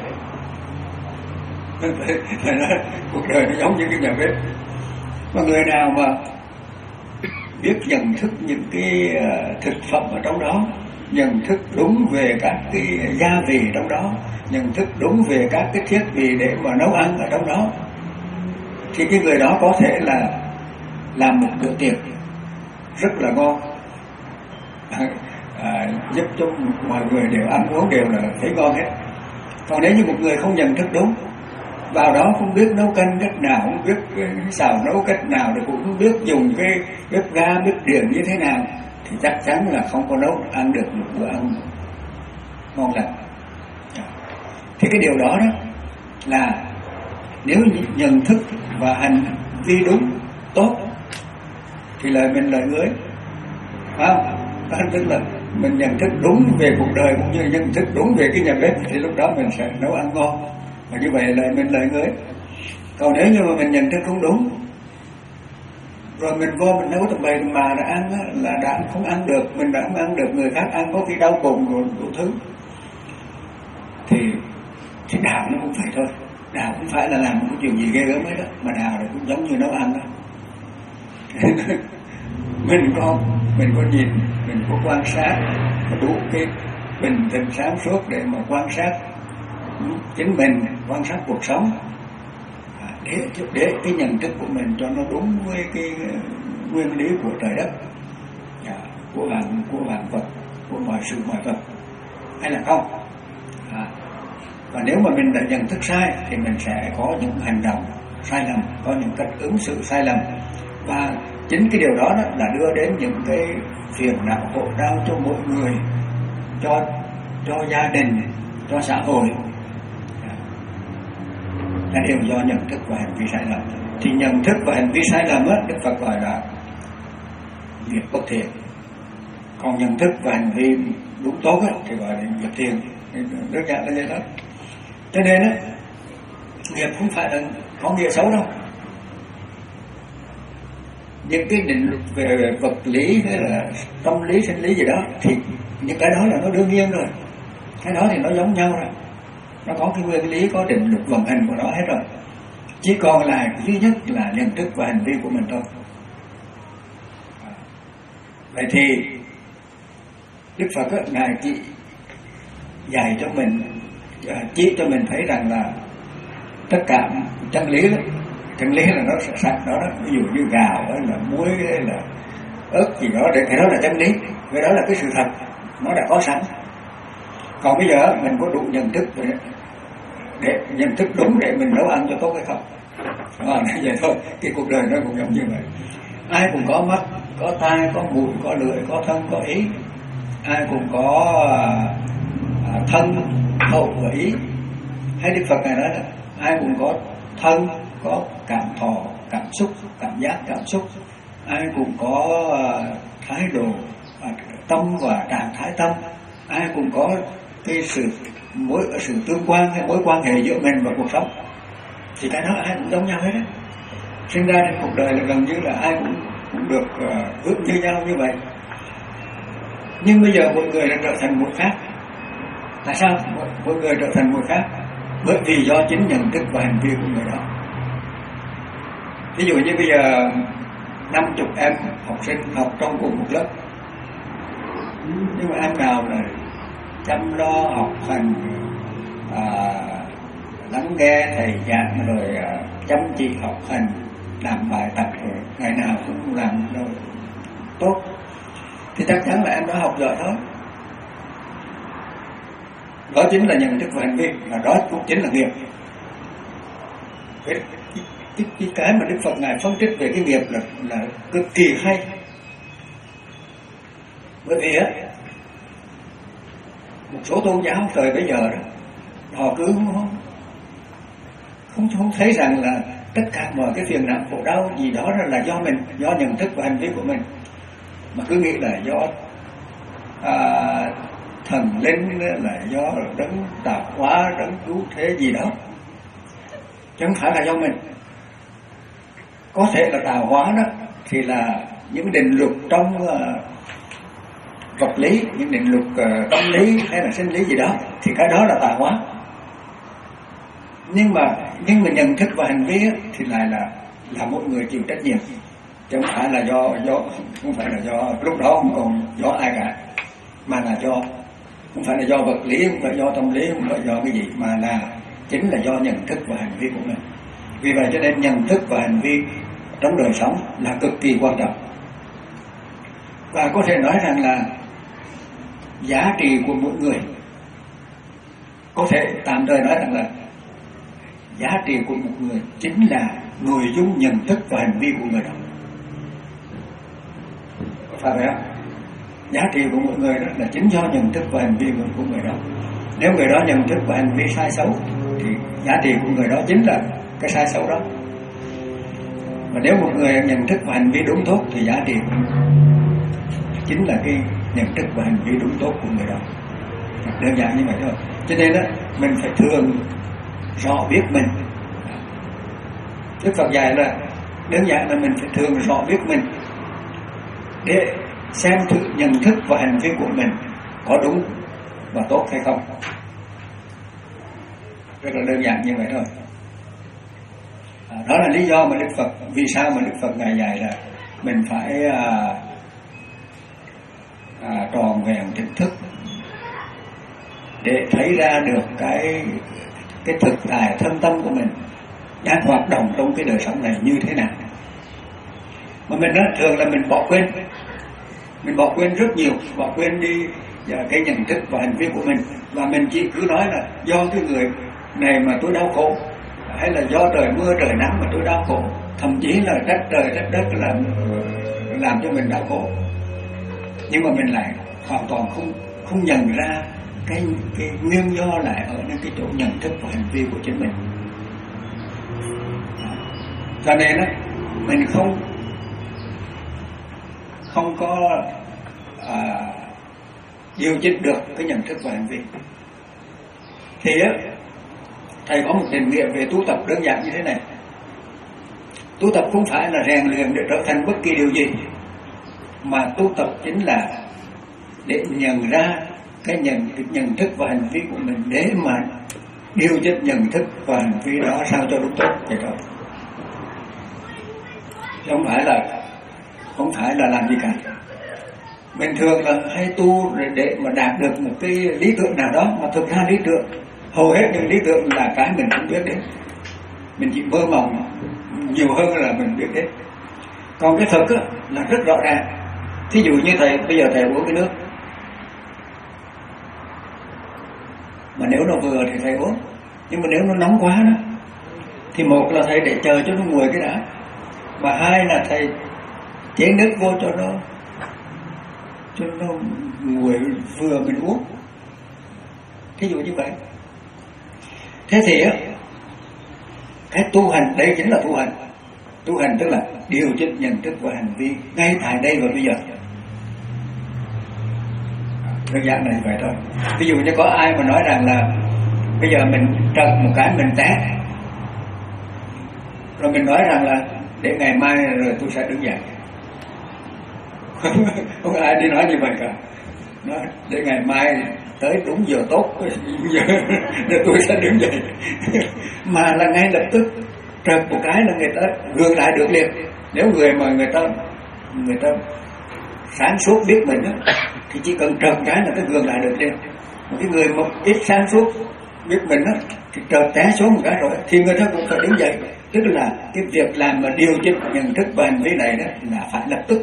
Cuộc đời nó giống như cái nhà bếp. Mà người nào mà biết nhận thức những cái thực phẩm ở trong đó, nhận thức đúng về các cái gia vị trong đó, nhận thức đúng về các cái thiết bị để mà nấu ăn ở trong đó, thì cái người đó có thể là làm một bữa tiệc rất là ngon, à, giúp cho mọi người đều ăn uống đều là thấy ngon hết. Còn nếu như một người không nhận thức đúng, vào đó không biết nấu canh cách nào, không biết xào nấu cách nào, thì cũng không biết dùng cái bếp ga, bếp điện như thế nào, thì chắc chắn là không có nấu ăn được một bữa ăn ngon lành. Thì cái điều đó đó là nếu nhận thức và hành vi đúng, tốt, thì lời mình lời người, phải không? Đó, tức là mình nhận thức đúng về cuộc đời cũng như nhận thức đúng về cái nhà bếp, thì lúc đó mình sẽ nấu ăn ngon. Và như vậy lời mình lời người. Còn nếu như mà mình nhận thức không đúng, rồi mình vô mình nấu tầm bày mà đã ăn á, là đã không ăn được, mình đã không ăn được, người khác ăn có khi đau bụng rồi đủ thứ, thì thì đạo nó cũng phải thôi. Đạo cũng phải là làm một chuyện gì ghê gớm ấy đó, mà đạo là cũng giống như nấu ăn đó. mình có mình có nhìn, mình có quan sát, có đủ cái bình tĩnh sáng suốt để mà quan sát chính mình, quan sát cuộc sống, để để cái nhận thức của mình cho nó đúng với cái nguyên lý của trời đất, của vạn của vạn vật, của mọi sự mọi vật, hay là không. À, và nếu mà mình đã nhận thức sai thì mình sẽ có những hành động sai lầm, có những cách ứng xử sai lầm, và chính cái điều đó, đó là đưa đến những cái phiền não khổ đau cho mỗi người, cho cho gia đình, cho xã hội. là đều do nhận thức và hành vi sai lầm. Thì nhận thức và hành vi sai lầm á, Đức Phật gọi là nghiệp bất thiện. Còn nhận thức và hành vi đúng tốt á, thì gọi là nghiệp thiện. Đơn giản là vậy đó. Cho nên á, nghiệp không phải là có nghĩa xấu đâu. Những cái định luật về vật lý hay là tâm lý, sinh lý gì đó thì những cái đó là nó đương nhiên rồi. Cái đó thì nó giống nhau rồi. Nó có cái nguyên lý, có định luật vận hành của nó hết rồi. Chỉ còn lại duy nhất là nhận thức và hành vi của mình thôi. Vậy thì Đức Phật á, Ngài chỉ dạy cho mình, chỉ cho mình thấy rằng là tất cả chân lý đó, chân lý là nó sạch đó, đó, ví dụ như gạo hay là muối hay là ớt gì đó, để cái đó là chân lý, cái đó là cái sự thật, nó đã có sẵn. Còn bây giờ mình có đủ nhận thức để, để nhận thức đúng để mình nấu ăn cho tốt hay không? À, vậy thôi, cái cuộc đời nó cũng giống như vậy. Ai cũng có mắt, có tai, có mũi, có lưỡi, có thân, có ý. Ai cũng có à, thân, hậu và ý. Hay Đức Phật Ngài nói là ai cũng có thân, có cảm thọ, cảm xúc, cảm giác, cảm xúc. Ai cũng có uh, thái độ, uh, tâm và trạng thái tâm. Ai cũng có cái sự mối sự tương quan hay mối quan hệ giữa mình và cuộc sống. Thì cái đó ai cũng giống nhau hết đấy. Sinh ra trên cuộc đời là gần như là ai cũng cũng được uh, ước như nhau như vậy. Nhưng bây giờ mỗi người đã trở thành một khác. Tại sao mỗi, mỗi người trở thành một khác? Bởi vì do chính nhận thức và hành vi của người đó. Ví dụ như bây giờ năm chục em học sinh học trong cùng một lớp, nhưng mà em nào là chăm lo học hành, à, lắng nghe thầy giảng, rồi à, chăm chỉ học hành, làm bài tập, rồi ngày nào cũng làm rồi tốt, thì chắc chắn là em đó học giỏi thôi. Đó chính là nhận thức và hành vi, và đó cũng chính là nghiệp. Cái, cái, cái, cái mà Đức Phật Ngài phân tích về cái nghiệp là, là cực kỳ hay. Bởi vì á, một số tôn giáo thời bây giờ đó, họ cứ không, không, không thấy rằng là tất cả mọi cái phiền não khổ đau gì đó là do mình, do nhận thức và hành vi của mình, mà cứ nghĩ là do à, thần linh, là do đấng tạo hóa, đấng cứu thế gì đó, chứ không phải là do mình. Có thể là tạo hóa đó thì là những định luật trong uh, vật lý, những định luật uh, tâm lý hay là sinh lý gì đó, thì cái đó là tạo hóa. Nhưng mà nhưng mà nhận thức và hành vi á, thì lại là là mỗi người chịu trách nhiệm, chứ không phải là do do không phải là do lúc đó không còn do ai cả, mà là do không phải là do vật lý, không phải do tâm lý, không phải do cái gì, mà là chính là do nhận thức và hành vi của mình. Vì vậy cho nên nhận thức và hành vi trong đời sống là cực kỳ quan trọng. Và có thể nói rằng là giá trị của mỗi người, có thể tạm thời nói rằng là giá trị của một người chính là nội dung nhận thức và hành vi của người đó. Phải vậy không? Giá trị của mỗi người đó là chính do nhận thức và hành vi của người đó. Nếu người đó nhận thức và hành vi sai xấu thì giá trị của người đó chính là cái sai xấu đó. Và nếu một người nhận thức và hành vi đúng tốt thì giá trị chính là cái nhận thức và hành vi đúng tốt của người đó. Đơn giản như vậy thôi. Cho nên đó, mình phải thường rõ biết mình. Đức Phật dạy là đơn giản là mình phải thường rõ biết mình để xem thử nhận thức và hành vi của mình có đúng và tốt hay không. Rất là đơn giản như vậy thôi. À, đó là lý do mà Đức Phật, vì sao mà Đức Phật Ngài dạy là mình phải à, à, tròn vẹn tỉnh thức để thấy ra được cái cái thực tại thân tâm của mình đang hoạt động trong cái đời sống này như thế nào. Mà mình đó, thường là mình bỏ quên, mình bỏ quên rất nhiều, bỏ quên đi cái nhận thức và hành vi của mình, và mình chỉ cứ nói là do cái người này mà tôi đau khổ, hay là do trời mưa trời nắng mà tôi đau khổ, thậm chí là trách trời trách đất làm làm cho mình đau khổ. Nhưng mà mình lại hoàn toàn không không nhận ra cái cái nguyên do lại ở những cái chỗ nhận thức và hành vi của chính mình. Cho nên á mình không không có à, điều chỉnh được cái nhận thức và hành vi. Thì á thầy có một định nghĩa về tu tập đơn giản như thế này: tu tập không phải là rèn luyện để trở thành bất kỳ điều gì, mà tu tập chính là để nhận ra cái nhận cái nhận thức và hành vi của mình, để mà điều chỉnh nhận thức và hành vi đó sao cho đúng tốt vậy thôi. Không phải là không phải là làm gì cả. Mình thường là hay tu để, để mà đạt được một cái lý tưởng nào đó, mà thực ra lý tưởng, hầu hết những lý tưởng là cái mình không biết đến, mình chỉ mơ mộng nhiều hơn là mình biết đến. Còn cái thực á, là rất rõ ràng. Thí dụ như thầy bây giờ thầy uống cái nước, mà nếu nó vừa thì thầy uống, nhưng mà nếu nó nóng quá đó thì một là thầy để chờ cho nó nguội cái đã, mà hai là thầy chế nước vô cho nó cho nó nguội vừa mình uống. Thí dụ như vậy. Thế thì á, cái tu hành đây chính là tu hành. Tu hành tức là điều chỉnh nhận thức và hành vi ngay tại đây và bây giờ. Đơn giản là như vậy thôi. Ví dụ như có ai mà nói rằng là bây giờ mình trật một cái mình té, rồi mình nói rằng là để ngày mai rồi tôi sẽ đứng dậy. Không ai đi nói như vậy cả. Nói để ngày mai tới đúng giờ tốt giờ để tôi sẽ đứng dậy. Mà là ngay lập tức trật một cái là người ta gượng lại được liền. Nếu người mà người ta người ta sáng suốt biết mình đó, thì chỉ cần trật cái là cái gượng lại được liền. Một cái người mà ít sáng suốt biết mình đó, thì trật té xuống một cái rồi thì người ta cũng phải đứng dậy. Tức là cái việc làm mà điều chỉnh nhận thức và hành vi này đó là phải lập tức.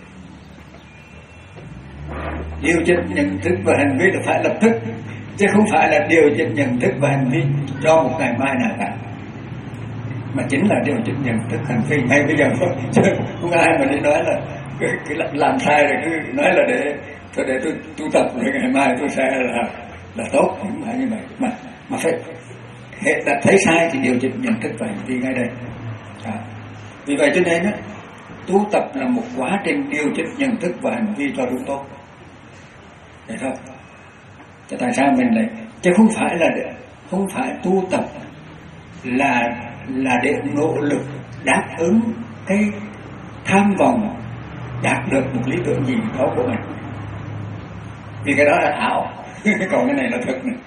Điều chỉnh nhận thức và hành vi là phải lập tức, chứ không phải là điều chỉnh nhận thức và hành vi cho một ngày mai nào cả, mà chính là điều chỉnh nhận thức hành vi ngay bây giờ thôi. Chứ không ai mà đi nói là cái, cái làm sai rồi cứ nói là để thôi để tôi tu tập rồi ngày mai tôi sẽ là là tốt. Không phải như vậy, mà mà phải hệ đã thấy sai thì điều chỉnh nhận thức và hành vi ngay đây. À, vì vậy cho nên á, tu tập là một quá trình điều chỉnh nhận thức và hành vi cho đúng tốt. Vậy thôi. Chứ tại sao mình lại, chứ không phải là để, không phải tu tập là là để nỗ lực đáp ứng cái tham vọng đạt được một lý tưởng gì đó của mình, vì cái đó là ảo. Còn cái này là thực này.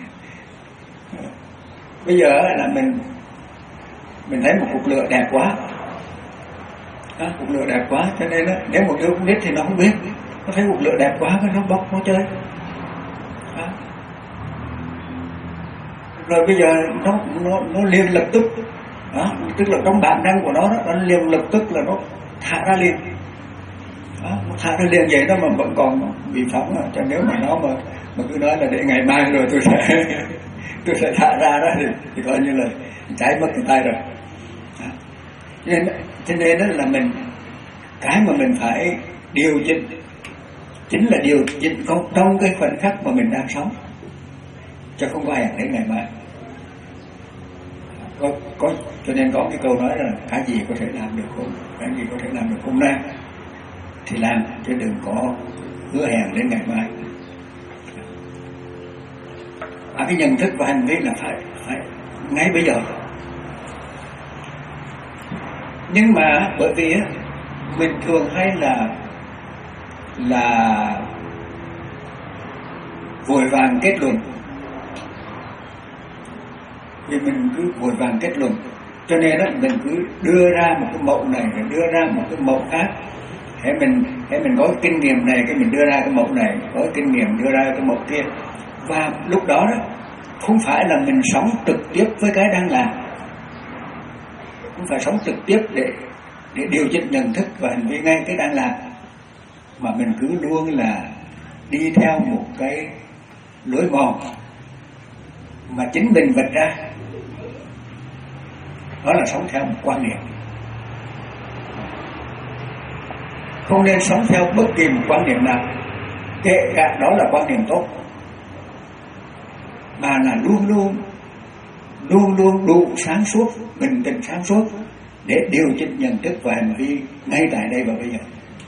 Bây giờ là mình mình thấy một cục lửa đẹp quá, đó, cục lửa đẹp quá, cho nên đó, nếu một đứa con nít thì nó không biết, nó thấy cục lửa đẹp quá cái nó bóc nó chơi. Đó. Rồi bây giờ nó nó nó liền lập tức, đó, tức là trong bản năng của nó đó, nó liền lập tức là nó thả ra liền. Đó, nó thả ra liền vậy đó mà vẫn còn bị phóng. Cho nếu mà nó mà mà cứ nói là để ngày mai rồi tôi sẽ tôi sẽ thả ra đó thì, thì coi như là cháy mất cái tay rồi. Đó. Nên cho nên đó là mình, cái mà mình phải điều chỉnh chính là điều chỉnh trong cái khoảnh khắc mà mình đang sống, chứ không có hẹn đến ngày mai. Có, có, cho nên có cái câu nói là cái gì có thể làm được hôm, cái gì có thể làm được hôm nay thì làm, chứ đừng có hứa hẹn đến ngày mai. À, cái nhận thức và hành vi là phải, phải ngay bây giờ. Nhưng mà bởi vì á, mình thường hay là là vội vàng kết luận, vì mình cứ vội vàng kết luận, cho nên đó mình cứ đưa ra một cái mẫu này rồi đưa ra một cái mẫu khác. Hễ mình hễ mình có kinh nghiệm này cái mình đưa ra cái mẫu này, có kinh nghiệm đưa ra cái mẫu kia, và lúc đó đó không phải là mình sống trực tiếp với cái đang làm, không phải sống trực tiếp để để điều chỉnh nhận thức và hành vi ngay cái đang làm, mà mình cứ luôn là đi theo một cái lối mòn mà chính mình vạch ra. Đó là sống theo một quan niệm. Không nên sống theo bất kỳ một quan niệm nào, kể cả đó là quan niệm tốt, mà là luôn luôn luôn luôn đủ sáng suốt, bình tĩnh sáng suốt để điều chỉnh nhận thức và hành vi ngay tại đây và bây giờ.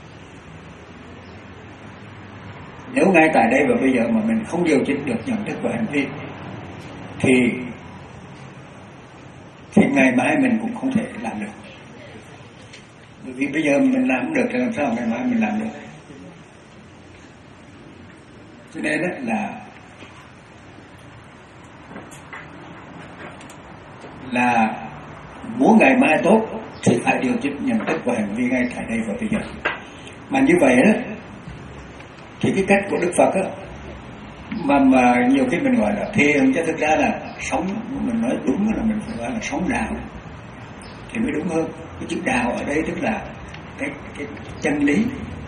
Nếu ngay tại đây và bây giờ mà mình không điều chỉnh được nhận thức và hành vi thì thì ngày mai mình cũng không thể làm được. Bởi vì bây giờ mình làm được thì làm sao ngày mai mình làm được. Cho nên đó là là muốn ngày mai tốt thì phải điều chỉnh nhận thức và hành vi ngay tại đây và bây giờ. Mà như vậy đó thì cái cách của Đức Phật đó, mà mà nhiều khi mình gọi là thiền, chứ thực ra là sống, mình nói đúng là mình phải gọi là sống đạo thì mới đúng hơn. Cái chữ đạo ở đây tức là cái cái chân lý,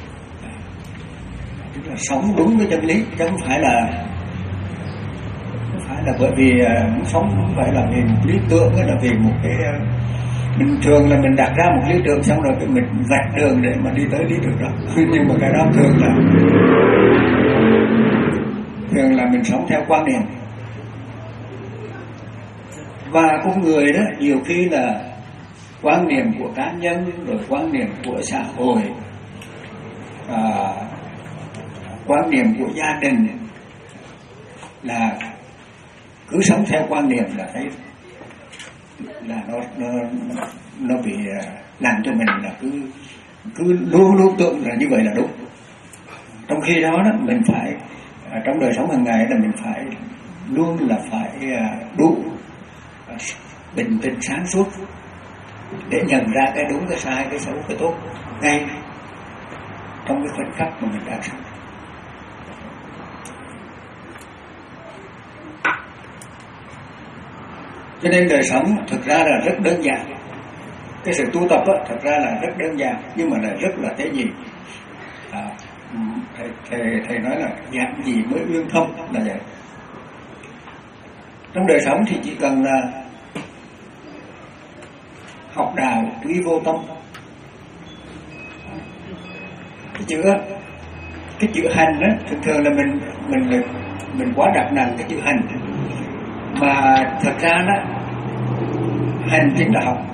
tức là sống đúng với chân lý, chứ không phải là không phải là bởi vì muốn sống, không phải là vì một lý tưởng, hay là vì một cái bình thường là mình đặt ra một lý tưởng xong rồi cái mình vạch đường để mà đi tới lý tưởng đó. Nhưng mà cái đó thường là thường là mình sống theo quan niệm. Và con người đó nhiều khi là quan niệm của cá nhân, rồi quan niệm của xã hội, à, quan niệm của gia đình, là cứ sống theo quan niệm là thấy là nó nó nó bị làm cho mình là cứ cứ luôn luôn tưởng là như vậy là đúng. Trong khi đó đó mình phải trong đời sống hàng ngày là mình phải luôn là phải đủ bình tĩnh sáng suốt để nhận ra cái đúng, cái sai, cái xấu, cái tốt ngay trong cái khoảnh khắc mà mình đang sống. Cho nên đời sống thực ra là rất đơn giản. Cái sự tu tập á, thực ra là rất đơn giản, nhưng mà là rất là tế nhị. À, thầy, thầy, thầy nói là giản gì mới uyên thâm là vậy. Trong đời sống thì chỉ cần là học đạo tuy vô tâm. Cái chữ á, cái chữ hành á, thường thường là mình mình mình quá đặt nặng cái chữ hành, mà thật ra đó hành chính là học.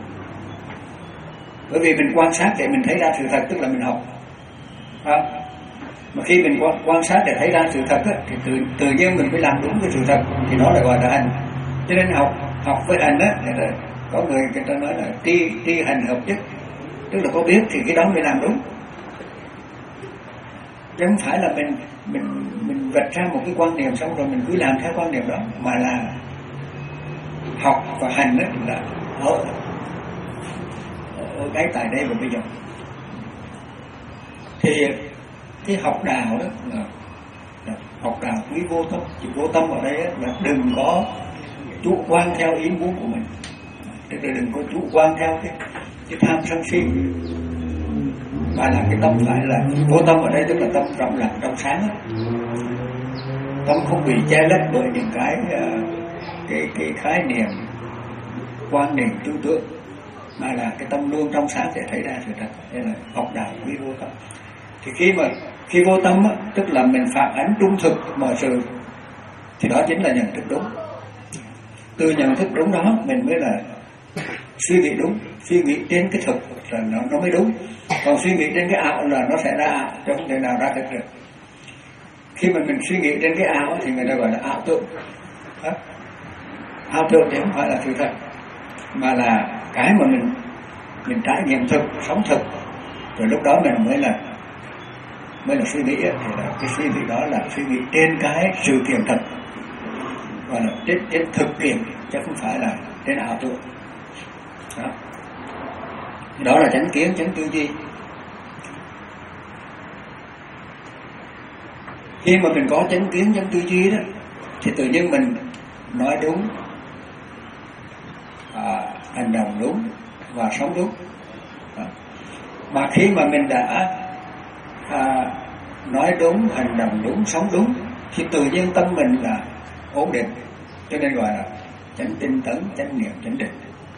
Bởi vì mình quan sát để mình thấy ra sự thật, tức là mình học. À, mà khi mình quan, quan sát để thấy ra sự thật á, thì tự, tự nhiên mình mới làm đúng với sự thật, thì đó là gọi là hành. Cho nên học học với hành á, có người người ta nói là tri tri hành hợp nhất, tức là có biết thì cái đó mới làm đúng. Chứ không phải là mình mình mình vạch ra một cái quan niệm xong rồi mình cứ làm theo quan niệm đó, mà là học và hành đó là ở ở cái tại đây và bây giờ. Thì cái học đạo đó là, là học đạo quý vô tâm. Chữ vô tâm ở đây là đừng có chủ quan theo ý muốn của mình, tức là đừng có chủ quan theo cái cái tham sân si, mà là cái tâm phải là vô tâm ở đây, tức là tâm rộng lặng trong sáng đó. Tâm không bị che lấp bởi những cái cái cái khái niệm, quan niệm, tư tưởng, mà là cái tâm luôn trong sáng để thấy ra sự thật. Đây là học đạo quý vô tâm. Thì khi mà khi vô tâm á, tức là mình phản ánh trung thực mọi sự, thì đó chính là nhận thức đúng. Từ nhận thức đúng đó mình mới là suy nghĩ đúng. Suy nghĩ trên cái thực là nó, nó mới đúng. Còn suy nghĩ trên cái ảo là nó sẽ ra ảo, chứ không thể nào ra thực được. Khi mà mình suy nghĩ trên cái ảo thì người ta gọi là ảo tưởng. Đó. Ảo tưởng thì không phải là sự thật, mà là cái mà mình mình trải nghiệm thực, sống thực, rồi lúc đó mình mới là mới là suy nghĩ. Thì là cái suy nghĩ đó là suy nghĩ trên cái sự kiện thật, gọi là trên, trên thực kiện, chứ không phải là trên ảo tưởng. Đó. Đó là chánh kiến, chánh tư duy. Khi mà mình có chánh kiến, chánh tư duy đó, thì tự nhiên mình nói đúng, à, hành động đúng và sống đúng. Đó. Mà khi mà mình đã à, nói đúng, hành động đúng, sống đúng, thì tự nhiên tâm mình là ổn định. Cho nên gọi là chánh tinh tấn, chánh niệm, chánh định.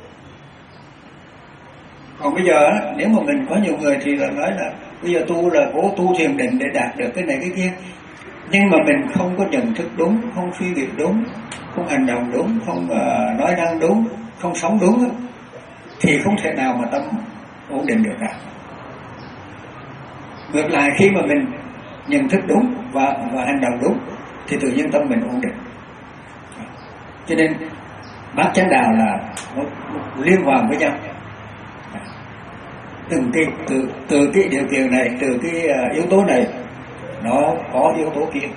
Còn bây giờ nếu mà mình có nhiều người thì là nói là bây giờ tu là cố tu thiền định để đạt được cái này cái kia, nhưng mà mình không có nhận thức đúng, không suy nghĩ đúng, không hành động đúng, không uh, nói năng đúng, không sống đúng, thì không thể nào mà tâm ổn định được cả. Ngược lại, khi mà mình nhận thức đúng và và hành động đúng thì tự nhiên tâm mình ổn định. Cho nên bát chánh đạo là nó, nó liên hoàn với nhau. Từng cái từ từ cái điều kiện này, từ cái uh, yếu tố này nó có yếu tố kia.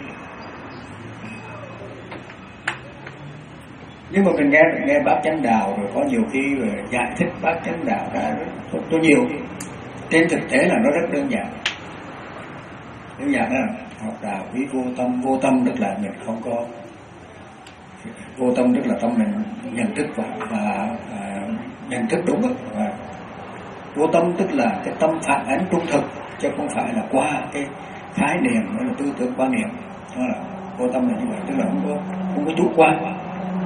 Nhưng mà mình nghe nghe bát chánh đạo rồi có nhiều khi giải thích bát chánh đạo ra rất, rất nhiều. Trên thực tế là nó rất đơn giản. Đơn giản là học đạo quý vô tâm. Vô tâm tức là mình không có, vô tâm tức là tâm mình nhận thức và, và à, nhận thức đúng và vô tâm tức là cái tâm phản ánh trung thực, chứ không phải là qua cái khái niệm, đó là tư tưởng quan niệm. Đó là vô tâm là như vậy, tức là không có không có chủ quan.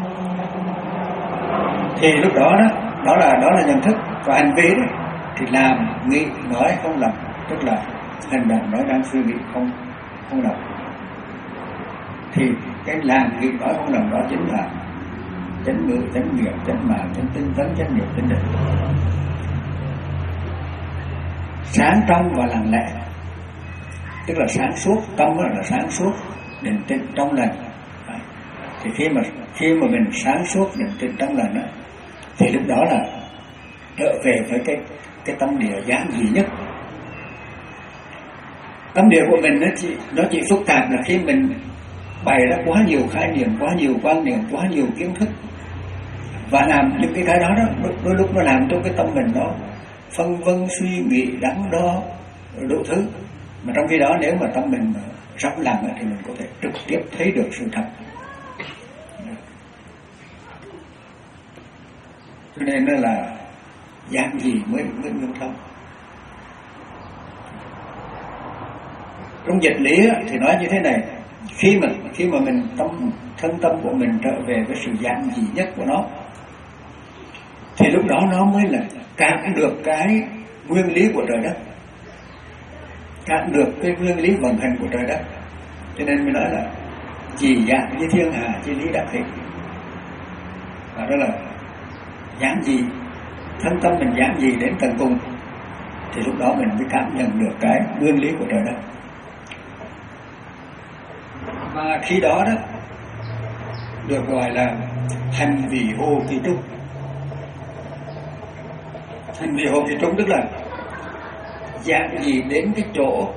Thì lúc đó đó đó là đó là nhận thức. Và hành vi đấy thì làm, nghĩ, nói không làm, tức là hành động, nói, đang suy nghĩ không không làm. Thì cái làm, nghĩ, nói không làm đó chính là chánh ngữ, chánh nghiệp, chánh mạng, chánh tinh tấn, chánh niệm, chánh định. Sáng trong và lặng lẽ, tức là sáng suốt. Tâm là sáng suốt, định tĩnh, trong lành. Thì khi mà khi mà mình sáng suốt, định tĩnh, trong lành đó, thì lúc đó là trở về với cái cái tâm địa giản dị nhất. Tâm địa của mình nó chỉ nó chỉ phức tạp là khi mình bày ra quá nhiều khái niệm, quá nhiều quan niệm, quá nhiều kiến thức và làm những cái cái đó đó đôi, đôi lúc nó làm cho cái tâm mình nó phân vân suy nghĩ, đắn đo đủ thứ. Mà trong khi đó nếu mà tâm mình rộng lặng thì mình có thể trực tiếp thấy được sự thật. Cho nên nó là giản dị mới mới nguyên thông. Trong dịch lý thì nói như thế này: khi mà khi mà mình tâm thân tâm của mình trở về với sự giản dị nhất của nó, thì lúc đó nó mới là cảm được cái nguyên lý của trời đất, cảm được cái nguyên lý vận hành của trời đất. Cho nên mới nói là dị dạng như thiên hà chi lý đắc hình. Và đó là giản dị, thân tâm mình giản dị đến tận cùng, thì lúc đó mình mới cảm nhận được cái nguyên lý của trời đất. Và khi đó đó được gọi là hành vị hồ kỳ trung. Hành vị hồ kỳ trung tức là giản dị đến cái chỗ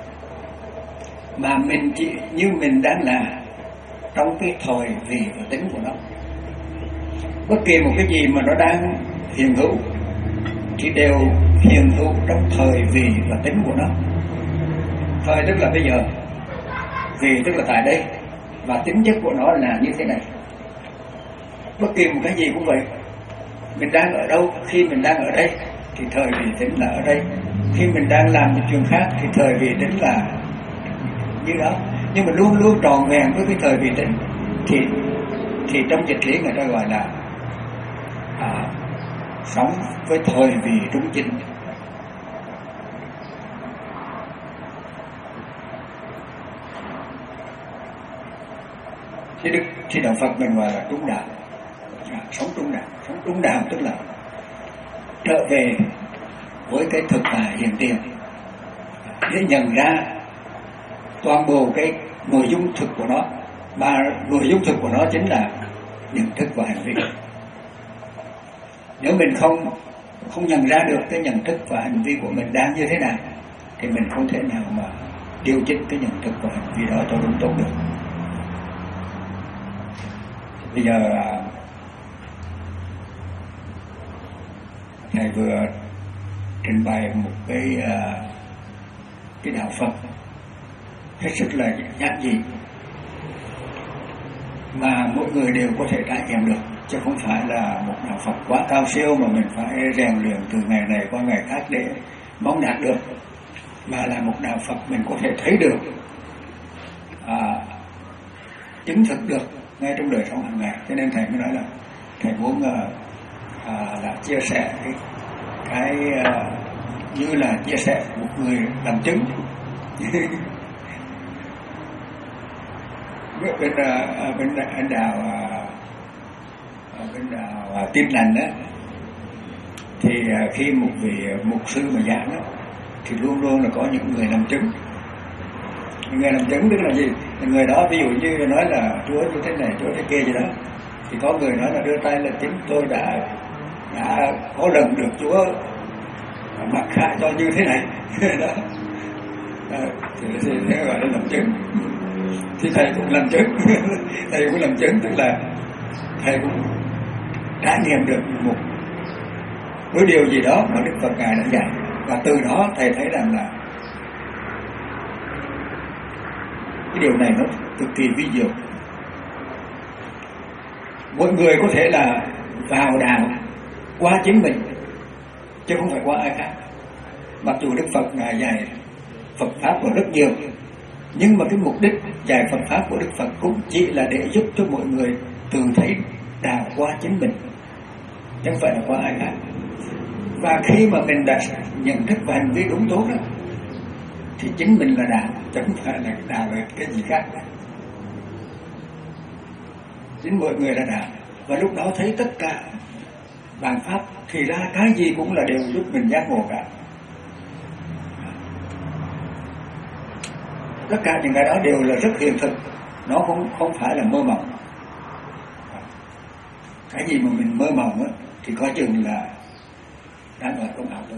mà mình chỉ như mình đang là trong cái thời vị và tính của nó. Bất kỳ một cái gì mà nó đang hiện hữu thì đều hiện hữu trong thời vị và tính của nó. Thời tức là bây giờ, vị tức là tại đây, và tính chất của nó là như thế này. Bất kỳ một cái gì cũng vậy. Mình đang ở đâu, khi mình đang ở đây thì thời vị tính là ở đây. Khi mình đang làm một chuyện khác thì thời vị tính là như đó. Nhưng mà luôn luôn tròn vẹn với cái thời vị tính. Thì thì trong dịch lý người ta gọi là à, sống với thời vị trung chính. Thì Đức thì đạo Phật mình gọi là trung đạo, à, sống trung đạo. Sống trung đạo tức là trở về với cái thực tại hiện tiền để nhận ra toàn bộ cái nội dung thực của nó. Mà nội dung thực của nó chính là nhận thức và hành vi. Nếu mình không không nhận ra được cái nhận thức và hành vi của mình đang như thế nào thì mình không thể nào mà điều chỉnh cái nhận thức và hành vi đó cho đúng tốt được. Bây giờ thầy vừa trình bày một cái cái đạo Phật hết sức là giản dị mà mỗi người đều có thể trải nghiệm được, chứ không phải là một đạo Phật quá cao siêu mà mình phải rèn luyện từ ngày này qua ngày khác để mong đạt được, mà là một đạo Phật mình có thể thấy được, à, chứng thực được ngay trong đời sống hàng ngày. Cho nên thầy mới nói là thầy muốn à, là chia sẻ cái, cái à, như là chia sẻ một người làm chứng. bên bên anh đạo bên đạo Tin Lành đó thì khi một vị mục sư mà giảng đó, thì luôn luôn là có những người làm chứng. Những người làm chứng tức là gì? Người đó ví dụ như nói là Chúa như thế này, Chúa thế kia gì đó, thì có người nói là đưa tay lên chứng tôi đã đã có lần được Chúa mặc khải cho như thế này. Đó. À, thì, thì thế gọi là làm chứng. Thì thầy cũng làm chứng. Thầy cũng làm chứng tức là thầy cũng đã nghiệm được một với điều gì đó mà Đức Phật Ngài đã dạy, và từ đó thầy thấy rằng là cái điều này nó cực kỳ vi diệu. Mỗi người có thể là vào đạo qua chính mình chứ không phải qua ai khác. Mặc dù Đức Phật Ngài dạy Phật pháp của rất nhiều, nhưng mà cái mục đích dạy Phật pháp của Đức Phật cũng chỉ là để giúp cho mọi người tự thấy đạo qua chính mình, chứ không phải là qua ai khác. Và khi mà mình đã nhận thức và hành vi đúng tốt đó, thì chính mình là đạo, chứ không phải là đạo về cái gì khác. Chính mọi người là đạo. Và lúc đó thấy tất cả bàn pháp thì ra cái gì cũng là đều giúp mình giác ngộ cả. Tất cả những cái đó đều là rất hiện thực, nó cũng không phải là mơ mộng. Cái gì mà mình mơ mộng á, thì có chừng là đang ở trong ảo thôi.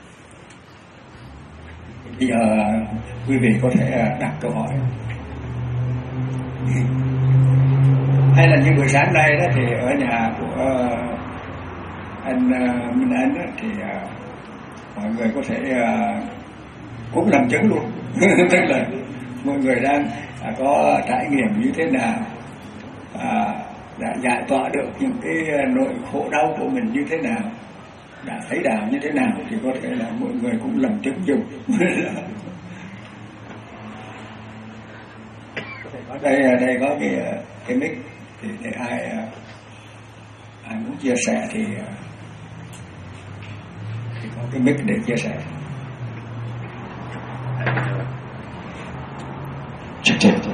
Bây giờ quý vị có thể đặt câu hỏi. Hay là như buổi sáng nay đó thì ở nhà của anh Minh Anh đó, thì mọi người có thể cũng làm chứng luôn. Tức là mọi người đang có trải nghiệm như thế nào, à, đã giải tỏa được những cái nỗi khổ đau của mình như thế nào, đã thấy đạo như thế nào, thì có thể là mọi người cũng làm chứng dùng. Ở đây đây có cái cái mic, thì để ai ai muốn chia sẻ thì, thì có cái mic để chia sẻ.
Check, check.